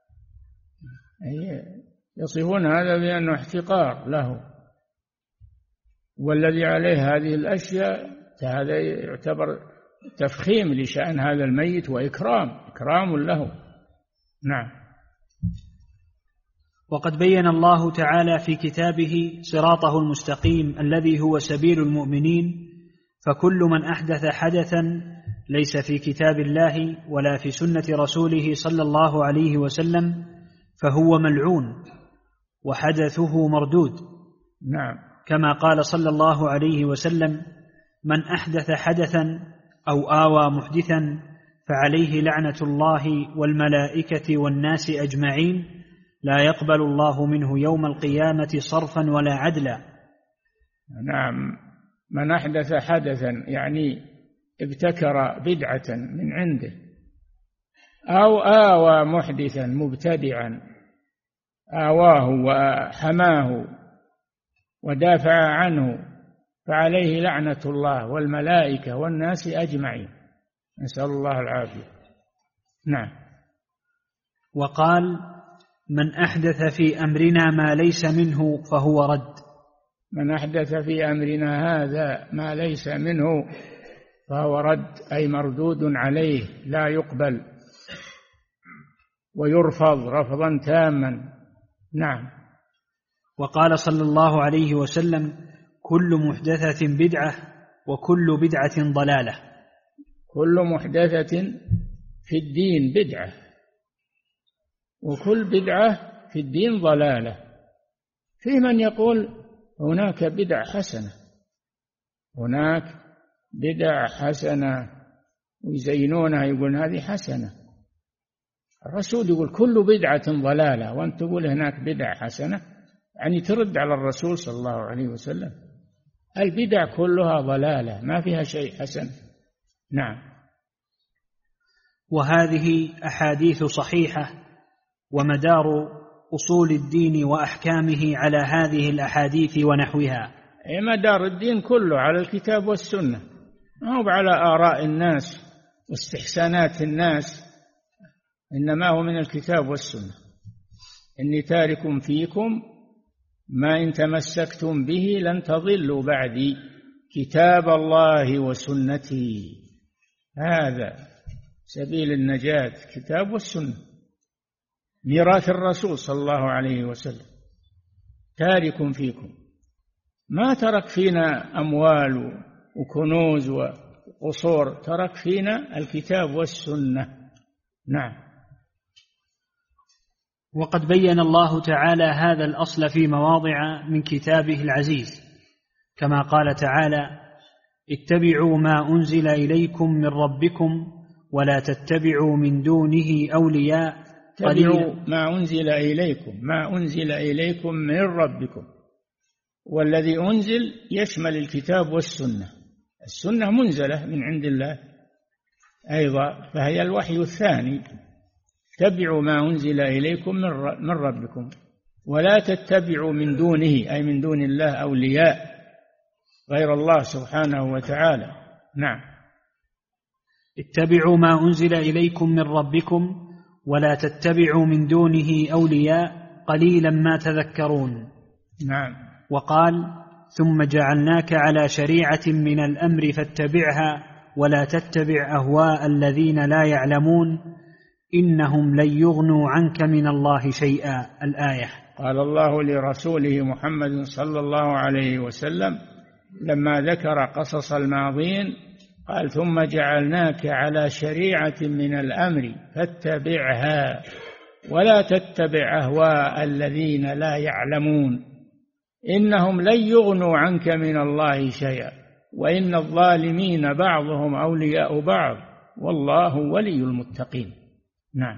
يصفون هذا بأنه احتقار له. والذي عليه هذه الأشياء هذا يعتبر تفخيم لشأن هذا الميت وإكرام له. نعم. وقد بين الله تعالى في كتابه صراطه المستقيم الذي هو سبيل المؤمنين، فكل من أحدث حدثا ليس في كتاب الله ولا في سنة رسوله صلى الله عليه وسلم فهو ملعون وحدثه مردود. نعم. كما قال صلى الله عليه وسلم من أحدث حدثا أو آوى محدثا فعليه لعنة الله والملائكة والناس أجمعين لا يقبل الله منه يوم القيامة صرفا ولا عدلا. نعم. من أحدث حدثا يعني ابتكر بدعة من عنده، أو آوى محدثا مبتدعا آواه وحماه ودافع عنه فعليه لعنة الله والملائكة والناس أجمعين، نسأل الله العافية. نعم. وقال من أحدث في أمرنا ما ليس منه فهو رد. من أحدث في أمرنا هذا ما ليس منه فهو رد، أي مردود عليه لا يقبل ويرفض رفضا تاما. نعم. وقال صلى الله عليه وسلم كل محدثة بدعة وكل بدعة ضلالة. كل محدثة في الدين بدعة وكل بدعة في الدين ضلالة. في من يقول هناك بدع حسنة، هناك بدع حسنة ويزينونها، يقول هذه حسنة. الرسول يقول كل بدعة ضلالة، وأنت تقول هناك بدع حسنة، يعني ترد على الرسول صلى الله عليه وسلم. البدع كلها ضلالة ما فيها شيء حسن. نعم. وهذه أحاديث صحيحة، ومدار أصول الدين وأحكامه على هذه الأحاديث ونحوها. مدار الدين كله على الكتاب والسنة، ما هو على آراء الناس واستحسانات الناس، إنما هو من الكتاب والسنة. إني تارك فيكم ما إن تمسكتم به لن تضلوا بعدي كتاب الله وسنتي. هذا سبيل النجاة، كتاب والسنة، ميراث الرسول صلى الله عليه وسلم. تارك فيكم، ما ترك فينا أموال وكنوز وقصور، ترك فينا الكتاب والسنة. نعم. وقد بين الله تعالى هذا الأصل في مواضع من كتابه العزيز، كما قال تعالى اتبعوا ما أنزل إليكم من ربكم ولا تتبعوا من دونه أولياء اتبعوا ما أنزل إليكم، ما أنزل إليكم من ربكم، والذي أنزل يشمل الكتاب والسنة. السنة منزلة من عند الله أيضا، فهي الوحي الثاني. اتبعوا ما أنزل إليكم من ربكم ولا تتبعوا من دونه، أي من دون الله أولياء غير الله سبحانه وتعالى. نعم. اتبعوا ما أنزل إليكم من ربكم ولا تتبعوا من دونه أولياء قليلا ما تذكرون. نعم. وقال ثم جعلناك على شريعة من الأمر فاتبعها ولا تتبع أهواء الذين لا يعلمون إنهم لن يغنوا عنك من الله شيئا. الآية. قال الله لرسوله محمد صلى الله عليه وسلم لما ذكر قصص الماضين قال ثم جعلناك على شريعة من الأمر فاتبعها ولا تتبع أهواء الذين لا يعلمون إنهم لن يغنوا عنك من الله شيئا وإن الظالمين بعضهم أولياء بعض والله ولي المتقين. نعم.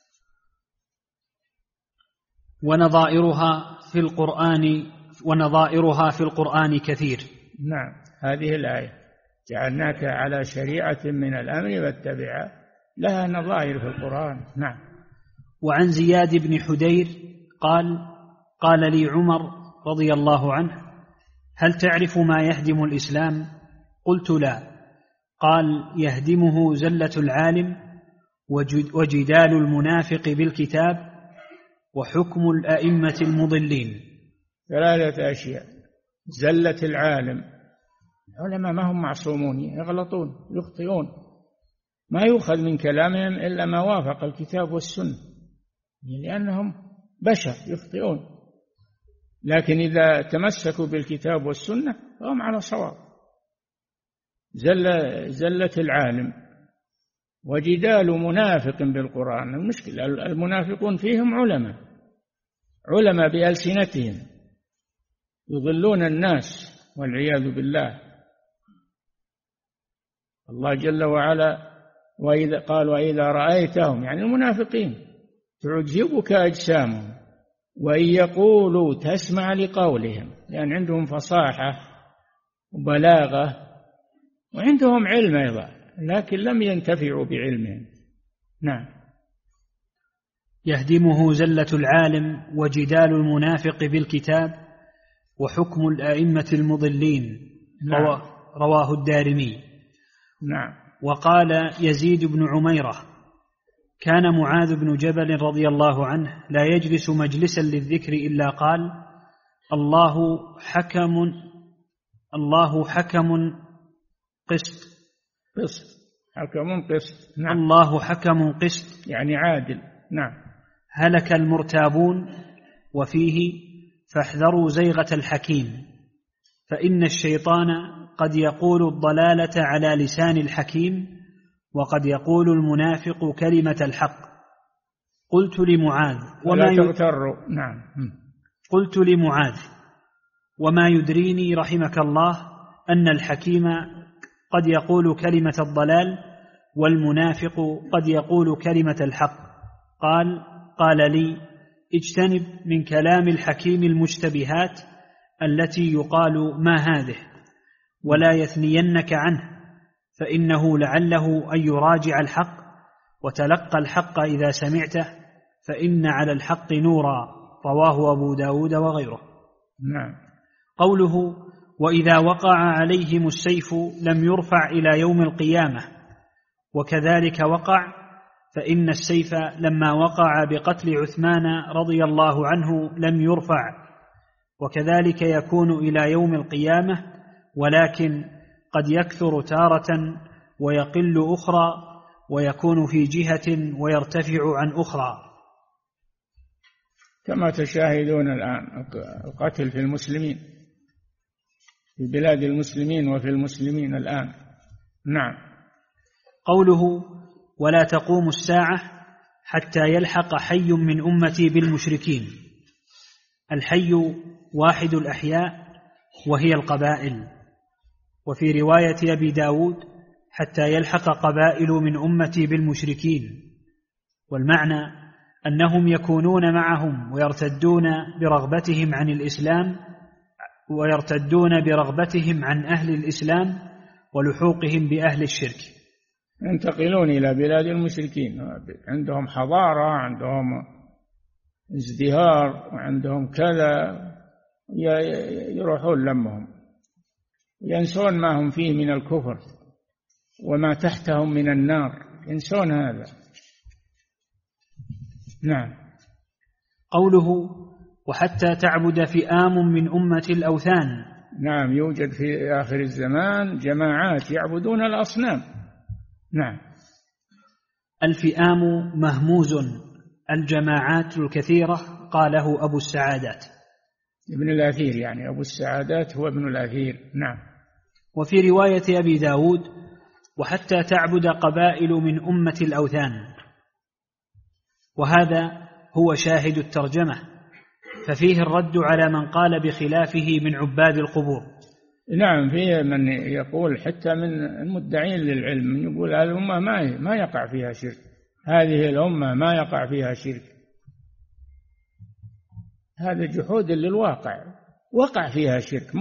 ونظائرها في القرآن كثير. نعم. هذه الآية جعلناك على شريعة من الأمر فاتبعها لها نظائر في القرآن. نعم. وعن زياد بن حدير قال لي عمر رضي الله عنه هل تعرف ما يهدم الإسلام؟ قلت لا. قال يهدمه زلة العالم وجدال المنافق بالكتاب وحكم الأئمة المضلين. ثلاثة أشياء: زلة العالم، العلماء ما هم معصومون، يغلطون يخطئون، ما يؤخذ من كلامهم إلا ما وافق الكتاب والسنة، لأنهم بشر يخطئون، لكن إذا تمسكوا بالكتاب والسنة فهم على صواب. زلة العالم وجدال منافق بالقرآن. المشكلة المنافقون فيهم علماء بألسنتهم يضلون الناس والعياذ بالله. الله جل وعلا وإذا قال وإذا رأيتهم، يعني المنافقين، تعجبك أجسامهم وإن يقولوا تسمع لقولهم، يعني عندهم فصاحة وبلاغة وعندهم علم أيضا، لكن لم ينتفعوا بعلمهم. نعم. يهدمه زلة العالم وجدال المنافق بالكتاب وحكم الأئمة المضلين. نعم. رواه الدارمي. نعم. وقال يزيد بن عميرة كان معاذ بن جبل رضي الله عنه لا يجلس مجلسا للذكر إلا قال الله حكم قسط. حكم قسط. نعم. الله حكم قسط، يعني عادل. نعم. هلك المرتابون. وفيه فاحذروا زيغة الحكيم فإن الشيطان قد يقول الضلالة على لسان الحكيم وقد يقول المنافق كلمة الحق. قلت لمعاذ ولا تغتروا. نعم. قلت لمعاذ وما يدريني رحمك الله أن الحكيم قد يقول كلمة الضلال والمنافق قد يقول كلمة الحق. قال لي اجتنب من كلام الحكيم المشتبهات التي يقال ما هذه ولا يثنينك عنه فإنه لعله أن يراجع الحق وتلقى الحق إذا سمعته فإن على الحق نورا. رواه أبو داود وغيره. نعم. قوله وإذا وقع عليهم السيف لم يرفع إلى يوم القيامة وكذلك وقع، فإن السيف لما وقع بقتل عثمان رضي الله عنه لم يرفع وكذلك يكون إلى يوم القيامة، ولكن قد يكثر تارة ويقل أخرى ويكون في جهة ويرتفع عن أخرى، كما تشاهدون الآن القتل في المسلمين في بلاد المسلمين وفي المسلمين الآن. نعم. قوله ولا تقوم الساعة حتى يلحق حي من أمتي بالمشركين. الحي واحد الأحياء وهي القبائل، وفي رواية أبي داود حتى يلحق قبائل من أمتي بالمشركين، والمعنى أنهم يكونون معهم ويرتدون برغبتهم عن الإسلام ويرتدون برغبتهم عن أهل الإسلام ولحوقهم بأهل الشرك، ينتقلون إلى بلاد المشركين، عندهم حضارة، عندهم ازدهار، وعندهم كذا، يروحون لمهم ينسون ما هم فيه من الكفر وما تحتهم من النار، ينسون هذا. نعم. قوله وحتى تعبد فئام من أمة الأوثان. نعم، يوجد في آخر الزمان جماعات يعبدون الأصنام. نعم. الفئام مهموز، الجماعات الكثيرة قاله أبو السعادات. ابن الأثير، يعني أبو السعادات هو ابن الأثير. نعم. وفي رواية أبي داود وحتى تعبد قبائل من أمة الأوثان، وهذا هو شاهد الترجمة، ففيه الرد على من قال بخلافه من عباد القبور. نعم، فيه من يقول حتى من المدعين للعلم من يقول الأمة ما يقع فيها شرك، هذه الأمة ما يقع فيها شرك. هذا جحود للواقع، وقع فيها شرك،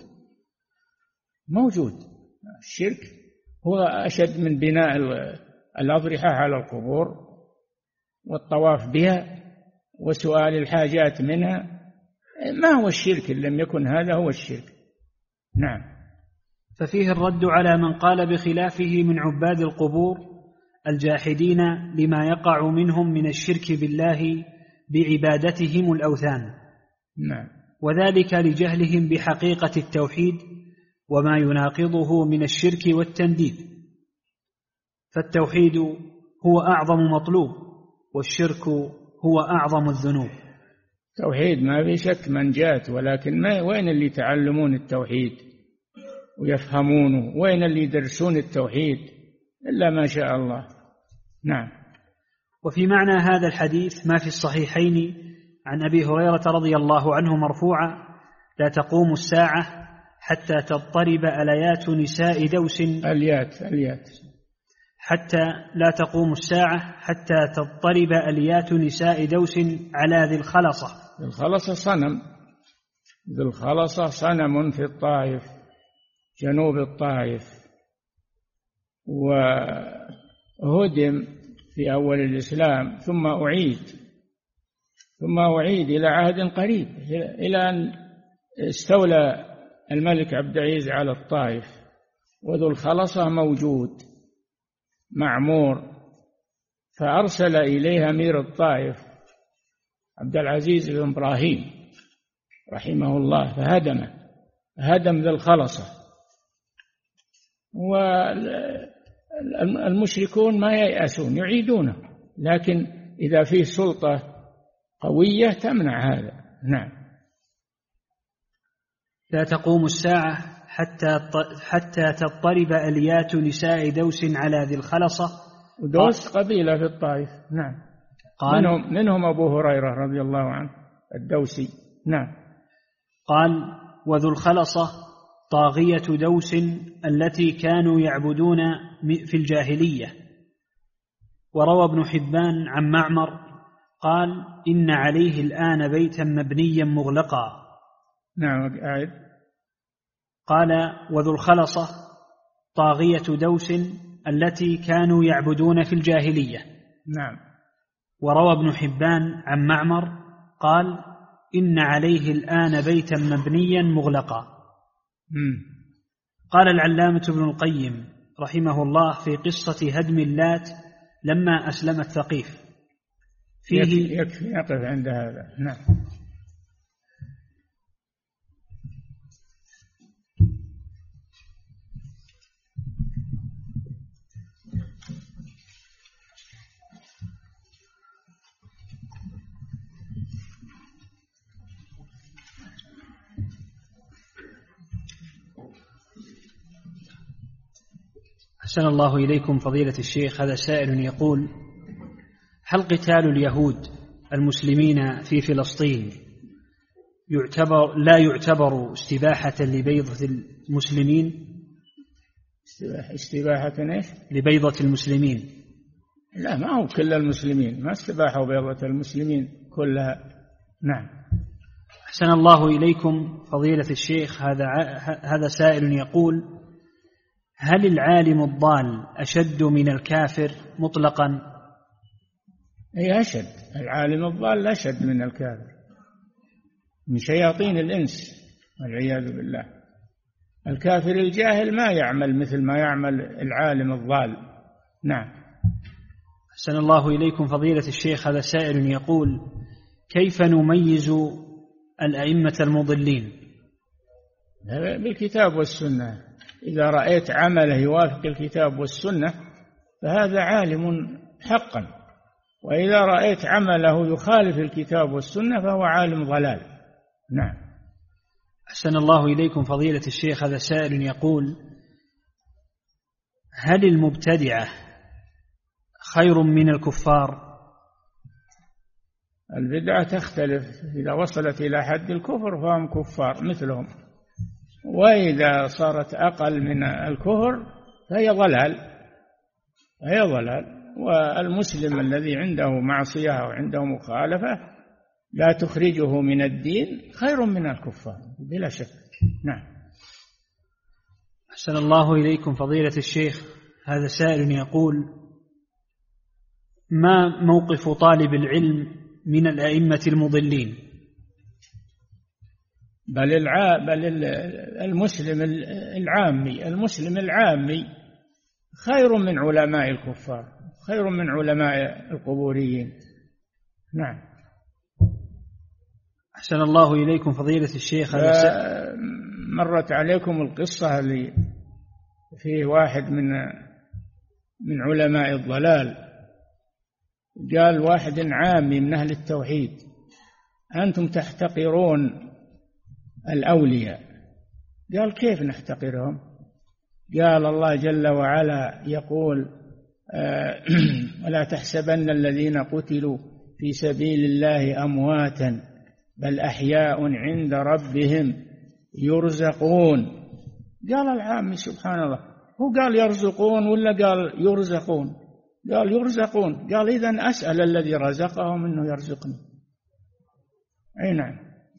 موجود. الشرك هو أشد من بناء الأضرحة على القبور والطواف بها وسؤال الحاجات منها. ما هو الشرك إن لم يكن هذا هو الشرك. نعم. ففيه الرد على من قال بخلافه من عباد القبور الجاحدين لما يقع منهم من الشرك بالله بعبادتهم الأوثان. نعم. وذلك لجهلهم بحقيقة التوحيد وما يناقضه من الشرك والتنديد، فالتوحيد هو أعظم مطلوب، والشرك هو أعظم الذنوب. توحيد ما في شك منجات، ولكن وين اللي يتعلمون التوحيد ويفهمونه؟ وين اللي يدرسون التوحيد؟ إلا ما شاء الله. نعم. وفي معنى هذا الحديث ما في الصحيحين عن أبي هريرة رضي الله عنه مرفوعا: لا تقوم الساعة حتى تضطرب أليات نساء دوس. أليات. حتى لا تقوم الساعة حتى تضطرب أليات نساء دوس على ذي الخلصة. ذي الخلصة صنم في الطائف، جنوب الطائف، وهدم في أول الإسلام ثم أعيد إلى عهد قريب، إلى أن استولى الملك عبد العزيز على الطائف، وذو الخلصة موجود معمور، فأرسل إليه أمير الطائف عبد العزيز بن إبراهيم رحمه الله فهدمه، هدم ذي الخلصة. والمشركون ما ييأسون، يعيدونه، لكن إذا فيه سلطة قوية تمنع هذا. نعم. لا تقوم الساعة حتى تضطرب أليات نساء دوس على ذي الخلصة. ودوس قبيلة في الطائف. نعم. منهم أبو هريرة رضي الله عنه الدوسي. نعم. قال: وذو الخلصة طاغية دوس التي كانوا يعبدون في الجاهلية. وروى ابن حبان عن معمر قال: إن عليه الآن بيتا مبنيا مغلقا. نعم. قال: وذو الخلصة طاغية دوس التي كانوا يعبدون في الجاهلية. نعم. وروى ابن حبان عن معمر قال: إن عليه الآن بيتا مبنيا مغلقا. قال العلامة ابن القيم رحمه الله في قصة هدم اللات لما أسلمت ثقيف فيه. يكفي نقف عند هذا. نعم. أحسن الله إليكم فضيلة الشيخ. هذا سائل يقول: هل قتال اليهود المسلمين في فلسطين لا يعتبر استباحة لبيضة المسلمين؟ استباحة إيش؟ لبيضة المسلمين. لا، ما هو كل المسلمين، ما استباحوا بيضة المسلمين كلها. نعم. أحسن الله إليكم فضيلة الشيخ. هذا سائل يقول: هل العالم الضال أشد من الكافر مطلقا؟ أي أشد، العالم الضال أشد من الكافر، من شياطين الإنس والعياذ بالله. الكافر الجاهل ما يعمل مثل ما يعمل العالم الضال. نعم. أحسن الله إليكم فضيلة الشيخ. هذا سائل يقول: كيف نميز الأئمة المضلين؟ بالكتاب والسنة. إذا رأيت عمله يوافق الكتاب والسنة فهذا عالم حقا، وإذا رأيت عمله يخالف الكتاب والسنة فهو عالم ضلال. نعم. أحسن الله إليكم فضيلة الشيخ. هذا سائل يقول: هل المبتدعة خير من الكفار؟ البدعة تختلف، إذا وصلت إلى حد الكفر فهم كفار مثلهم، وإذا صارت أقل من الكفر فهي ضلال. والمسلم الذي عنده معصية وعنده مخالفة لا تخرجه من الدين خير من الكفار بلا شك. نعم. أحسن الله إليكم فضيلة الشيخ. هذا سائل يقول: ما موقف طالب العلم من الأئمة المضلين؟ بل المسلم العامي خير من علماء الكفار، خير من علماء القبوريين. نعم. أحسن الله إليكم فضيلة الشيخ. مرت عليكم القصة اللي فيه واحد من علماء الضلال قال واحد عامي من أهل التوحيد: أنتم تحتقرون الأولياء. قال: كيف نحتقرهم؟ قال: الله جل وعلا يقول: ولا تحسبن الذين قتلوا في سبيل الله أمواتا بل أحياء عند ربهم يرزقون. قال العامي: سبحان الله، هو قال يرزقون ولا قال يرزقون؟ قال يرزقون. قال: إذن أسأل الذي رزقهم أنه يرزقني. أي نعم.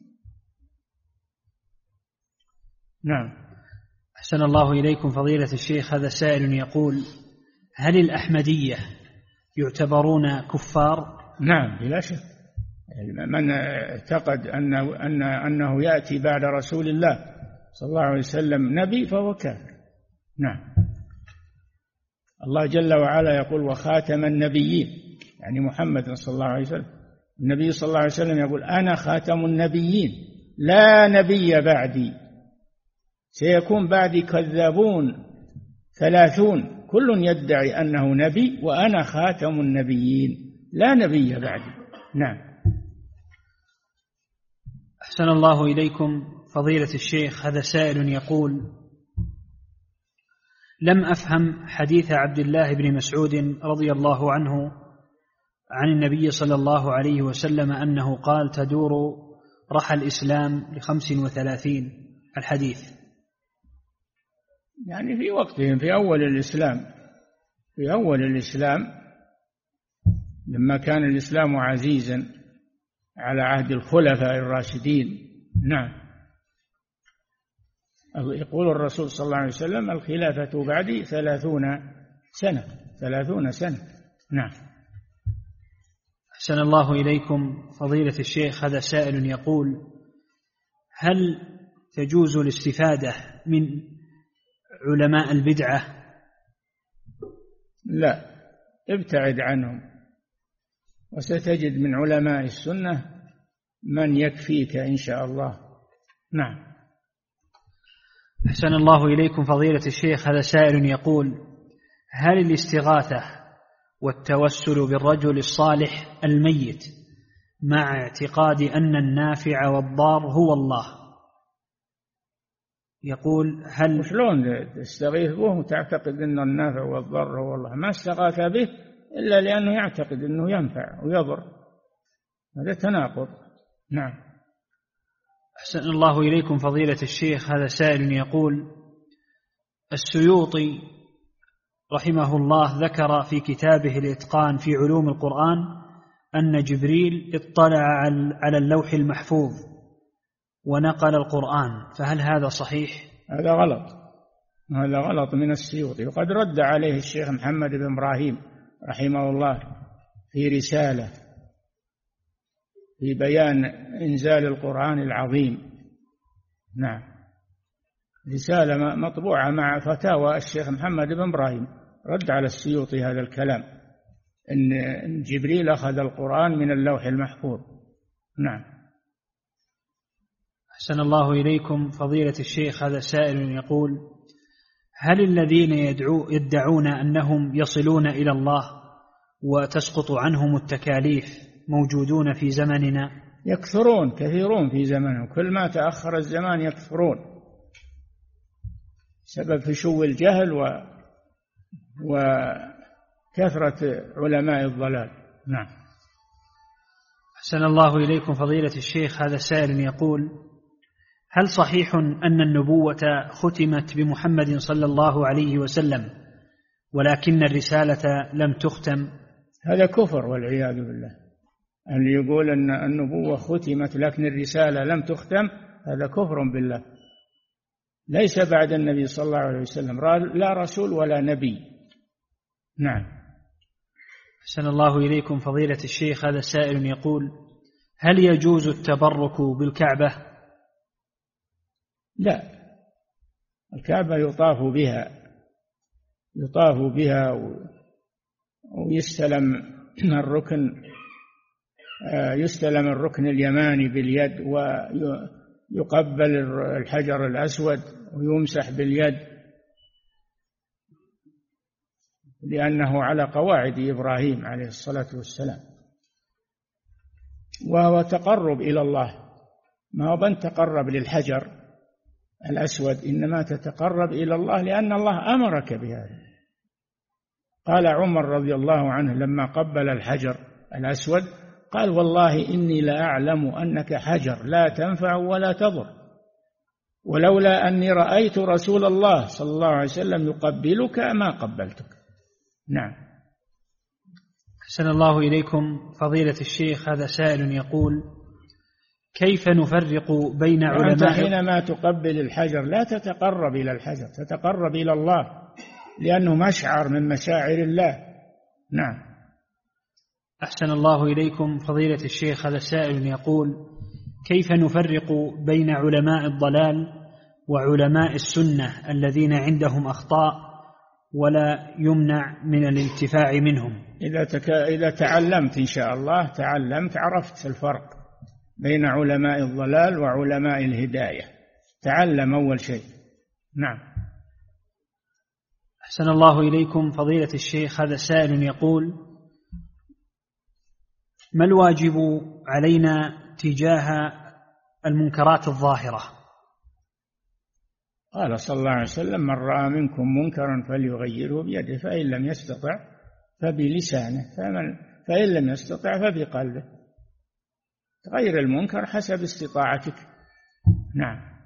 نعم. أحسن الله إليكم فضيلة الشيخ. هذا سائل يقول: هل الأحمدية يعتبرون كفار؟ نعم بلا شك. من اعتقد أنه يأتي بعد رسول الله صلى الله عليه وسلم نبي فهو كافر. نعم. الله جل وعلا يقول: وخاتم النبيين، يعني محمد صلى الله عليه وسلم. النبي صلى الله عليه وسلم يقول: أنا خاتم النبيين لا نبي بعدي، سيكون بعدي كذابون 30 كل يدعي أنه نبي وأنا خاتم النبيين لا نبي بعدي. نعم. أحسن الله إليكم فضيلة الشيخ. هذا سائل يقول: لم أفهم حديث عبد الله بن مسعود رضي الله عنه عن النبي صلى الله عليه وسلم أنه قال: تدور رحى الإسلام ل35 الحديث. يعني في وقتهم، في أول الإسلام لما كان الإسلام عزيزا على عهد الخلفاء الراشدين. نعم. يقول الرسول صلى الله عليه وسلم: الخلافة بعدي 30 سنة. نعم. أحسن الله إليكم فضيلة الشيخ. هذا سائل يقول: هل تجوز الاستفادة من علماء البدعة؟ لا، ابتعد عنهم، وستجد من علماء السنة من يكفيك إن شاء الله. نعم. أحسن الله إليكم فضيلة الشيخ. هذا سائل يقول: هل الاستغاثة والتوسل بالرجل الصالح الميت مع اعتقاد أن النافع والضار هو الله؟ يقول: هل شلون تستغيث به وتعتقد أن النافع والضار هو الله؟ ما استغاث به إلا لأنه يعتقد أنه ينفع ويضر، هذا تناقض. نعم. أحسن الله إليكم فضيلة الشيخ. هذا سائل يقول: السيوطي رحمه الله ذكر في كتابه الإتقان في علوم القرآن أن جبريل اطلع على اللوح المحفوظ ونقل القرآن، فهل هذا صحيح؟ هذا غلط من السيوطي، وقد رد عليه الشيخ محمد بن إبراهيم رحمه الله في رسالة في بيان إنزال القرآن العظيم. نعم. رسالة مطبوعة مع فتاوى الشيخ محمد بن إبراهيم، رد على السيوطي هذا الكلام. إن جبريل أخذ القرآن من اللوح المحفوظ. نعم. أحسن الله إليكم فضيلة الشيخ. هذا سائل يقول: هل الذين يدعون أنهم يصلون إلى الله وتسقط عنهم التكاليف موجودون في زمننا؟ يكثرون، كثيرون في زمنهم، كل ما تأخر الزمان يكثرون، سبب فشو الجهل وكثرة علماء الضلال. نعم. أحسن الله إليكم فضيلة الشيخ. هذا سائل يقول: هل صحيح أن النبوة ختمت بمحمد صلى الله عليه وسلم ولكن الرسالة لم تختم؟ هذا كفر والعياذ بالله. اللي يقول أن النبوة ختمت لكن الرسالة لم تختم هذا كفر بالله. ليس بعد النبي صلى الله عليه وسلم لا رسول ولا نبي. نعم. أحسن الله إليكم فضيلة الشيخ. هذا سائل يقول: هل يجوز التبرك بالكعبة؟ لا، الكعبة يطاف بها ويستلم الركن، يستلم الركن اليماني باليد ويقبل الحجر الأسود ويمسح باليد، لأنه على قواعد إبراهيم عليه الصلاة والسلام، وهو تقرب إلى الله، ما هو بن تقرب للحجر الأسود، إنما تتقرب إلى الله لأن الله أمرك بهذا. قال عمر رضي الله عنه لما قبل الحجر الأسود قال: والله إني لأعلم أنك حجر لا تنفع ولا تضر، ولولا أني رأيت رسول الله صلى الله عليه وسلم يقبلك ما قبلتك. نعم. أحسن الله إليكم فضيلة الشيخ. هذا سائل يقول: كيف نفرق بين علماء؟ أنت حينما تقبل الحجر لا تتقرب إلى الحجر، تتقرب إلى الله، لأنه مشعر من مشاعر الله. نعم. أحسن الله إليكم فضيلة الشيخ. هذا سائل يقول: كيف نفرق بين علماء الضلال وعلماء السنة الذين عندهم أخطاء ولا يمنع من الانتفاع منهم؟ إذا تعلمت إن شاء الله، تعلمت عرفت الفرق بين علماء الضلال وعلماء الهداية. تعلم أول شيء. نعم. أحسن الله إليكم فضيلة الشيخ. هذا سائل يقول: ما الواجب علينا تجاه المنكرات الظاهرة؟ قال صلى الله عليه وسلم: من رأى منكم منكرا فليغيره بيده، فإن لم يستطع فبلسانه، فإن لم يستطع فبقلبه. تغير المنكر حسب استطاعتك. نعم.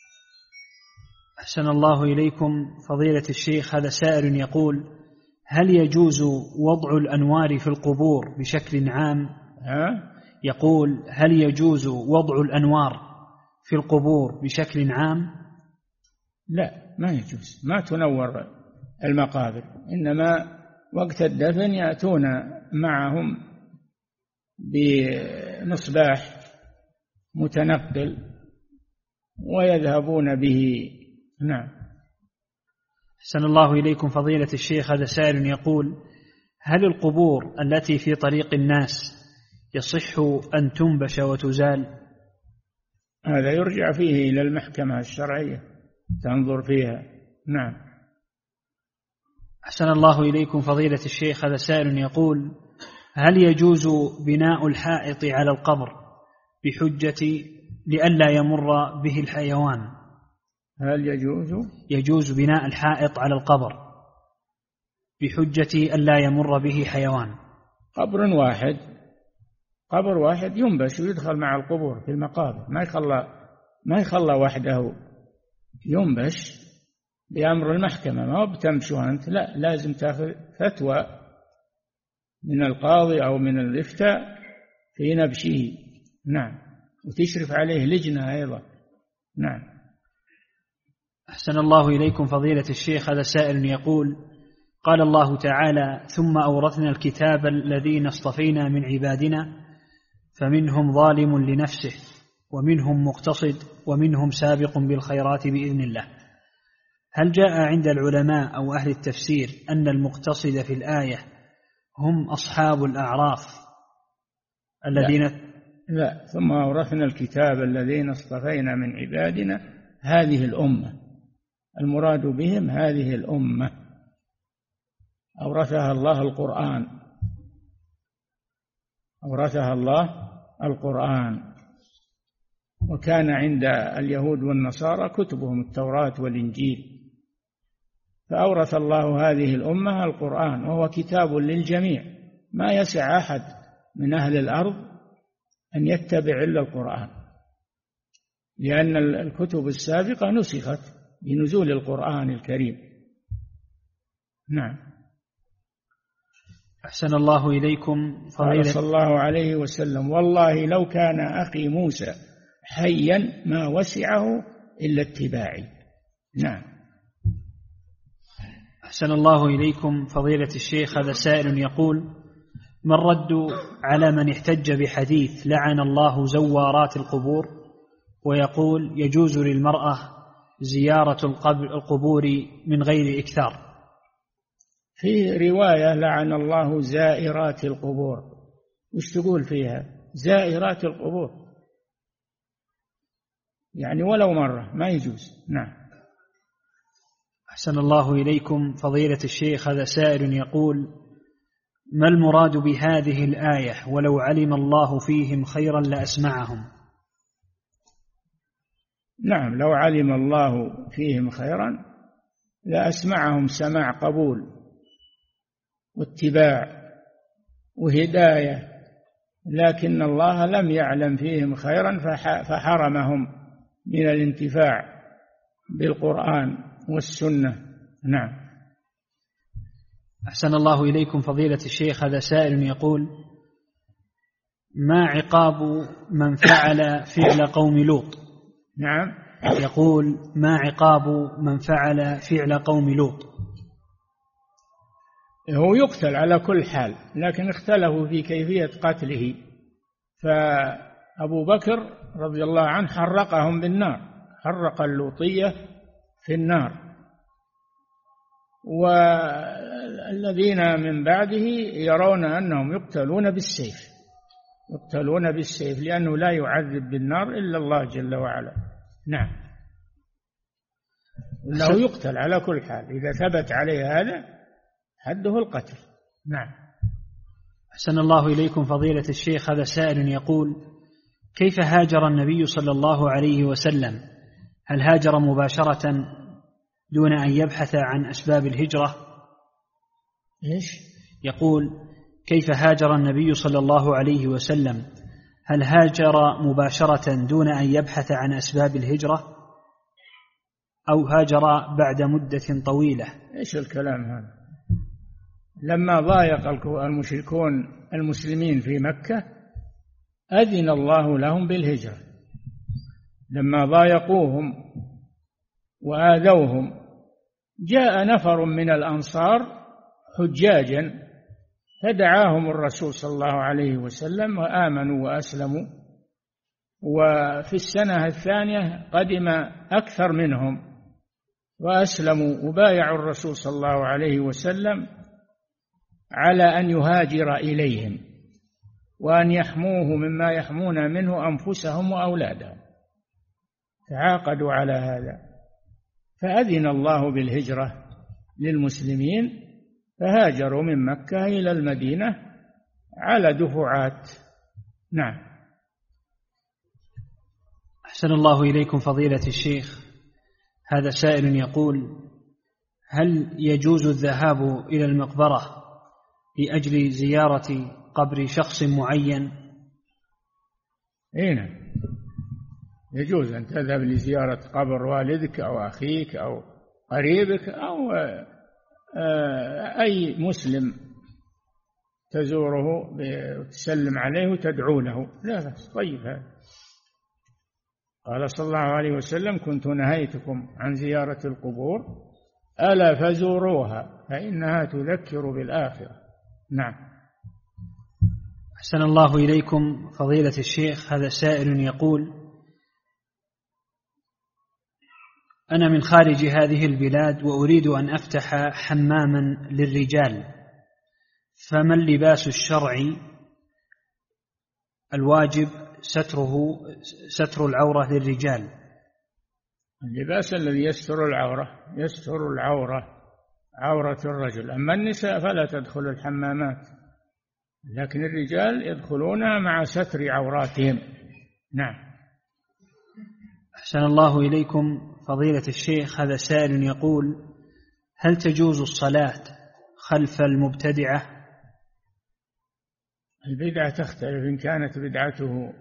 أحسن الله إليكم فضيلة الشيخ. هذا سائل يقول: هل يجوز وضع الأنوار في القبور بشكل عام؟ يقول: هل يجوز وضع الأنوار في القبور بشكل عام؟ لا، ما يجوز، ما تنور المقابر، إنما وقت الدفن يأتون معهم بمصباح متنقل ويذهبون به. نعم. أحسن الله إليكم فضيلة الشيخ. هذا سائل يقول: هل القبور التي في طريق الناس يصح أن تنبش وتزال؟ هذا يرجع فيه إلى المحكمة الشرعية تنظر فيها. نعم. أحسن الله إليكم فضيلة الشيخ. هذا سائل يقول: هل يجوز بناء الحائط على القبر بحجة لئلا يمر به الحيوان؟ هل يجوز بناء الحائط على القبر بحجة ألا يمر به حيوان؟ قبر واحد ينبش ويدخل مع القبور في المقابر، ما يخلى وحده، ينبش بأمر المحكمة، ما بتمشوا أنت، لا، لازم تأخذ فتوى من القاضي أو من الإفتاء في نبشه. نعم. وتشرف عليه لجنة أيضا. نعم. أحسن الله إليكم فضيلة الشيخ. هذا سائل يقول: قال الله تعالى: ثم أورثنا الكتاب الذين اصطفينا من عبادنا فمنهم ظالم لنفسه ومنهم مقتصد ومنهم سابق بالخيرات بإذن الله. هل جاء عند العلماء أو أهل التفسير أن المقتصد في الآية هم أصحاب الأعراف الذين لا، ثم أورثنا الكتاب الذين اصطفينا من عبادنا هذه الأمة، المراد بهم هذه الأمة أورثها الله القرآن، أورثها الله القرآن. وكان عند اليهود والنصارى كتبهم التوراة والإنجيل، فأورث الله هذه الأمة القرآن، وهو كتاب للجميع، ما يسع أحد من أهل الأرض أن يتبع إلا القرآن، لأن الكتب السابقة نسخت بنزول القرآن الكريم. نعم. أحسن الله إليكم قال صلى الله عليه وسلم: والله لو كان أخي موسى حيا ما وسعه إلا اتباعي. نعم. أحسن الله إليكم فضيلة الشيخ، هذا سائل يقول: ما الرد على من احتج بحديث لعن الله زوارات القبور، ويقول يجوز للمرأة زيارة القبور من غير إكثار؟ في رواية لعن الله زائرات القبور، وش تقول فيها؟ زائرات القبور يعني ولو مرة ما يجوز. نعم. أحسن الله إليكم فضيلة الشيخ، هذا سائل يقول: ما المراد بهذه الآية ولو علم الله فيهم خيرا لأسمعهم؟ نعم، لو علم الله فيهم خيرا لأسمعهم سماع قبول واتباع وهداية، لكن الله لم يعلم فيهم خيرا فحرمهم من الانتفاع بالقرآن والسنة. نعم. أحسن الله إليكم فضيلة الشيخ، هذا سائل يقول: ما عقاب من فعل فعل قوم لوط؟ نعم. يقول: ما عقاب من فعل فعل قوم لوط؟ هو يقتل على كل حال، لكن اختلفوا في كيفية قتله، فأبو بكر رضي الله عنه حرقهم بالنار، حرق اللوطية في النار، والذين من بعده يرون أنهم يقتلون بالسيف، يقتلون بالسيف، لأنه لا يعذب بالنار إلا الله جل وعلا. نعم. إنه يقتل على كل حال، إذا ثبت عليه هذا حده القتل. نعم. أحسن الله إليكم فضيلة الشيخ، هذا سائل يقول: كيف هاجر النبي صلى الله عليه وسلم؟ هل هاجر مباشرة دون أن يبحث عن أسباب الهجرة؟ إيش؟ يقول: كيف هاجر النبي صلى الله عليه وسلم؟ هل هاجر مباشرة دون أن يبحث عن أسباب الهجرة، أو هاجر بعد مدة طويلة؟ إيش الكلام هذا؟ لما ضايق المشركون المسلمين في مكة أذن الله لهم بالهجرة، لما ضايقوهم وآذوهم جاء نفر من الأنصار حجاجا فدعاهم الرسول صلى الله عليه وسلم وآمنوا وأسلموا، وفي السنة الثانية قدم أكثر منهم وأسلموا وبايعوا الرسول صلى الله عليه وسلم على أن يهاجر إليهم وأن يحموه مما يحمون منه أنفسهم وأولادهم، تعاقدوا على هذا، فأذن الله بالهجرة للمسلمين فهاجروا من مكة إلى المدينة على دفعات. نعم. أحسن الله إليكم فضيلة الشيخ، هذا سائل يقول: هل يجوز الذهاب إلى المقبرة لأجل زيارة قبر شخص معين؟ نعم، يجوز أن تذهب لزيارة قبر والدك أو أخيك أو قريبك أو أي مسلم تزوره وتسلم عليه وتدعو له، لا بأس، طيب هذا. قال صلى الله عليه وسلم: كنت نهيتكم عن زيارة القبور ألا فزوروها فإنها تذكر بالآخرة. نعم. أحسن الله إليكم فضيلة الشيخ، هذا سائل يقول: أنا من خارج هذه البلاد وأريد أن أفتح حماما للرجال، فما اللباس الشرعي الواجب ستر العورة للرجال؟ اللباس الذي يستر العورة عورة الرجل. أما النساء فلا تدخل الحمامات، لكن الرجال يدخلونها مع ستر عوراتهم. نعم. أحسن الله إليكم فضيلة الشيخ، هذا سائل يقول: هل تجوز الصلاة خلف المبتدعة؟ البدعة تختلف، إن كانت بدعته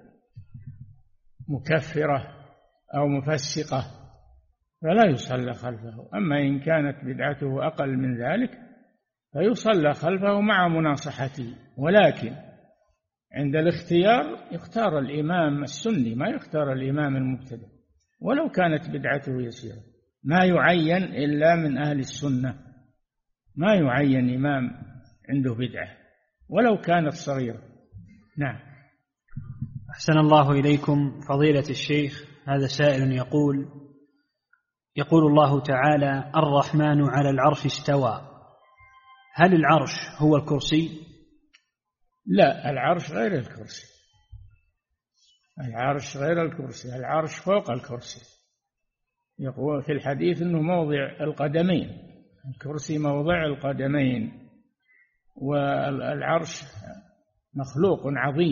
مكفرة أو مفسقة فلا يصلى خلفه، أما إن كانت بدعته أقل من ذلك فيصلى خلفه مع مناصحته، ولكن عند الاختيار يختار الإمام السني، ما يختار الإمام المبتدع ولو كانت بدعته يسيرة. ما يعين إلا من أهل السنة، ما يعين إمام عنده بدعة ولو كانت صغيرة. نعم. أحسن الله إليكم فضيلة الشيخ، هذا سائل يقول الله تعالى: الرحمن على العرش استوى، هل العرش هو الكرسي؟ لا، العرش غير الكرسي، العرش غير الكرسي، العرش فوق الكرسي. يقول في الحديث أنه موضع القدمين، الكرسي موضع القدمين، والعرش مخلوق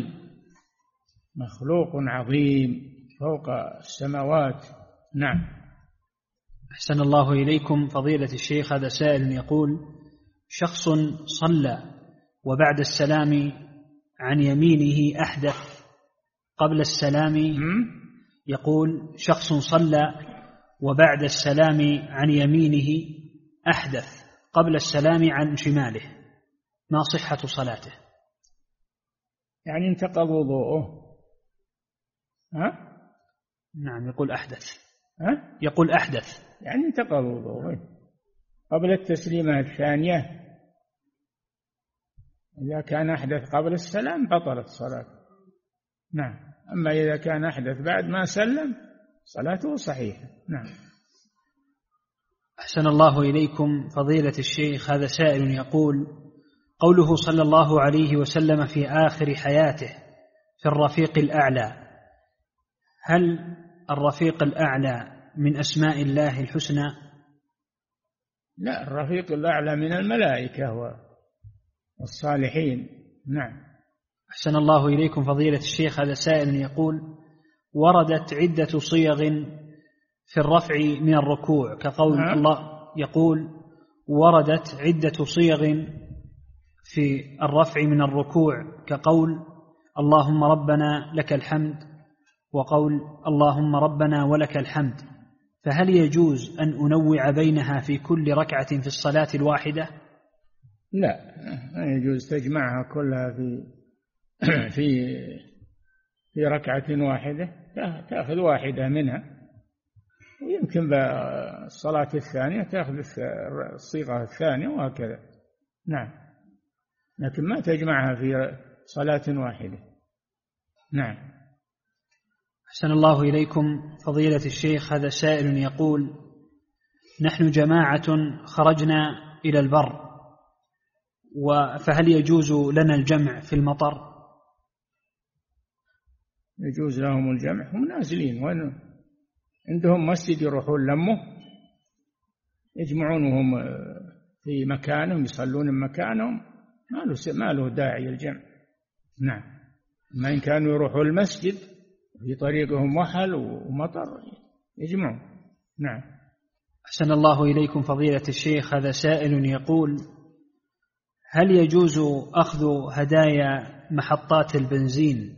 عظيم فوق السماوات. نعم. أحسن الله إليكم فضيلة الشيخ، هذا سائل يقول: شخص صلى وبعد السلام عن يمينه أحدث قبل السلام. يقول: شخص صلى وبعد السلام عن يمينه أحدث قبل السلام عن شماله، ما صحة صلاته؟ يعني انتقض وضوءه. نعم، يقول أحدث. يقول أحدث يعني انتقض وضوءه قبل التسليمة الثانية. إذا كان أحدث قبل السلام بطلت صلاته. نعم. أما إذا كان أحدث بعد ما سلم صلاته صحيحة. نعم. أحسن الله إليكم فضيلة الشيخ، هذا سائل يقول: قوله صلى الله عليه وسلم في آخر حياته في الرفيق الأعلى، هل الرفيق الأعلى من أسماء الله الحسنى؟ لا، الرفيق الأعلى من الملائكة والصالحين. نعم. أحسن الله إليكم فضيلة الشيخ، هذا سائل يقول: وردت عدة صيغ في الرفع من الركوع كقول الله، يقول: وردت عدة صيغ في الرفع من الركوع كقول اللهم ربنا لك الحمد، وقول اللهم ربنا ولك الحمد، فهل يجوز أن أنوع بينها في كل ركعة في الصلاة الواحدة؟ لا، ما يجوز تجمعها كلها في ركعة واحدة، تأخذ واحدة منها، ويمكن بالصلاة الثانية تأخذ الصيغة الثانية وهكذا. نعم. لكن ما تجمعها في صلاة واحدة. نعم. أحسن الله إليكم فضيلة الشيخ، هذا سائل يقول: نحن جماعة خرجنا إلى البر، فهل يجوز لنا الجمع في المطر؟ يجوز لهم الجمع، هم نازلين وين عندهم مسجد يروحون لمه، يجمعون وهم في مكانهم، يصلون مكانهم، ما له داعي الجمع. نعم. ما إن كانوا يروحوا المسجد في طريقهم وحل ومطر يجمعون. نعم. أحسن الله إليكم فضيلة الشيخ، هذا سائل يقول: هل يجوز أخذ هدايا محطات البنزين؟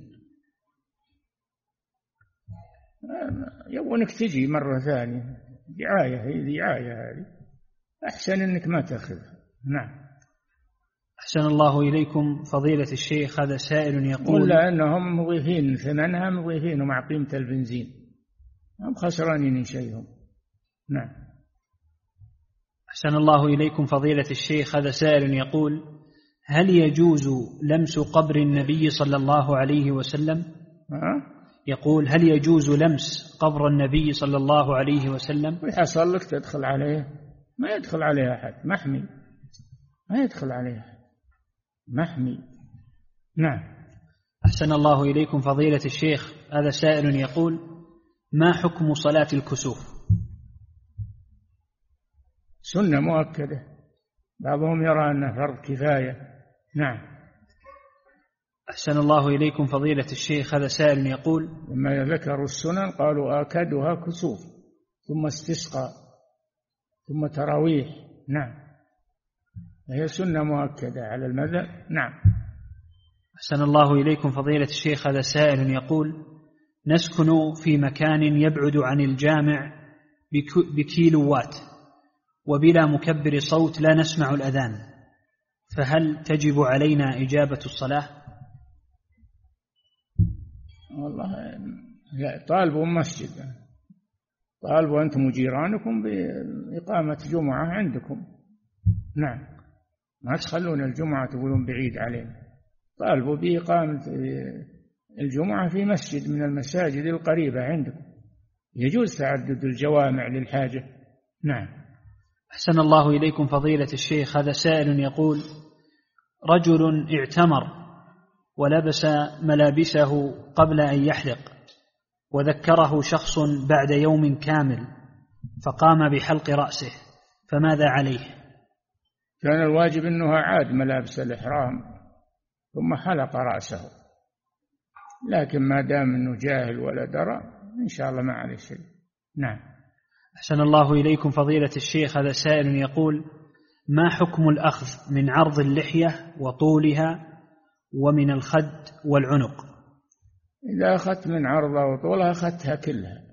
يبغونك تجي مرة ثانية، دعاية هذه، أحسن أنك ما تأخذها. نعم. أحسن الله إليكم فضيلة الشيخ، هذا سائل يقول: ولا أنهم مضيفين ثمنها، مضيفين مع قيمة البنزين، هم خسرانين شيئهم. نعم. أحسن الله إليكم فضيلة الشيخ، هذا سائل يقول: هل يجوز لمس قبر النبي صلى الله عليه وسلم؟ يقول: هل يجوز لمس قبر النبي صلى الله عليه وسلم؟ ويحصل لك تدخل عليه، ما يدخل عليه أحد، محمي، ما يدخل عليه أحد. محمي. نعم. أحسن الله إليكم فضيلة الشيخ، هذا سائل يقول: ما حكم صلاة الكسوف؟ سنة مؤكدة، بعضهم يرى أنها فرض كفاية. نعم. أحسن الله إليكم فضيلة الشيخ، هذا سائل يقول: لما ذكروا السنن قالوا آكدها كسوف، ثم استسقى، ثم تراويح. نعم، هي سنة مؤكدة على المذهب. نعم. أحسن الله إليكم فضيلة الشيخ، هذا سائل يقول: نسكن في مكان يبعد عن الجامع بكيلوات، وبلا مكبر صوت لا نسمع الأذان، فهل تجب علينا إجابة الصلاة؟ والله لا، طالبوا مسجد، طالبوا أنتم وجيرانكم بإقامة جمعة عندكم. نعم، ما تخلون الجمعة تقولون بعيد علينا، طالبوا بإقامة الجمعة في مسجد من المساجد القريبة عندكم، يجوز تعدد الجوامع للحاجة. نعم. أحسن الله إليكم فضيلة الشيخ، هذا سائل يقول: رجل اعتمر ولبس ملابسه قبل أن يحلق، وذكره شخص بعد يوم كامل فقام بحلق رأسه، فماذا عليه؟ كان الواجب أنه عاد ملابس الإحرام ثم حلق رأسه، لكن ما دام أنه جاهل ولا درى إن شاء الله ما عليه شيء. نعم. أحسن الله إليكم فضيلة الشيخ، هذا سائل يقول: ما حكم الأخذ من عرض اللحية وطولها ومن الخد والعنق؟ إذا أخذت من عرضها وطولها أخذتها كلها،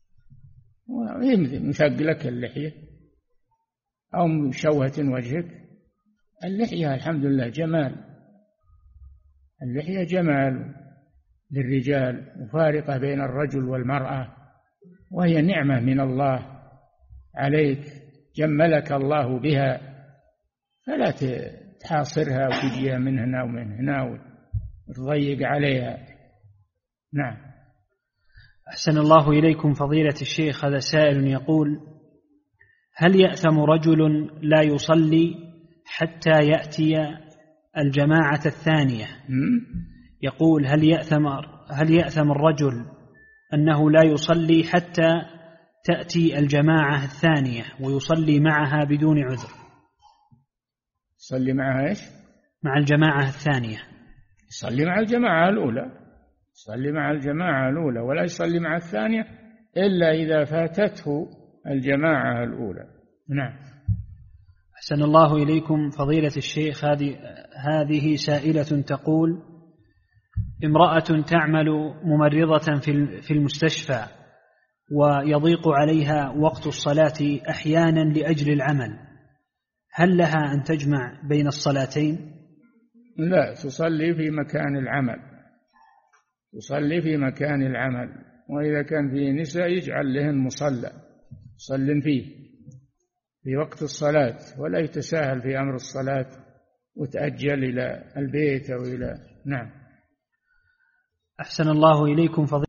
مثقلك اللحية أو مشوهة وجهك. اللحية الحمد لله جمال، اللحية جمال للرجال، مفارقة بين الرجل والمرأة، وهي نعمة من الله عليك، جملك الله بها، فلا تحاصرها وتجيها من هنا ومن هنا وتضيق عليها. نعم. أحسن الله إليكم فضيلة الشيخ، هذا سائل يقول: هل يأثم رجل لا يصلي حتى يأتي الجماعة الثانية؟ يقول: هل يأثم الرجل أنه لا يصلي حتى تأتي الجماعة الثانية ويصلي معها بدون عذر؟ يصلي معها إيش؟ مع الجماعة الثانية. يصلي مع الجماعة الأولى، يصلي مع الجماعة الأولى، ولا يصلي مع الثانية إلا إذا فاتته الجماعة الأولى. نعم. أحسن الله إليكم فضيلة الشيخ، هذه سائلة تقول: امرأة تعمل ممرضة في المستشفى، ويضيق عليها وقت الصلاة أحيانا لأجل العمل، هل لها أن تجمع بين الصلاتين؟ لا، تصلي في مكان العمل، تصلي في مكان العمل، وإذا كان فيه نساء يجعل لهن مصلى يصلن فيه في وقت الصلاة، ولا يتساهل في أمر الصلاة وتأجل إلى البيت أو إلى. نعم. أحسن الله إليكم فضيلة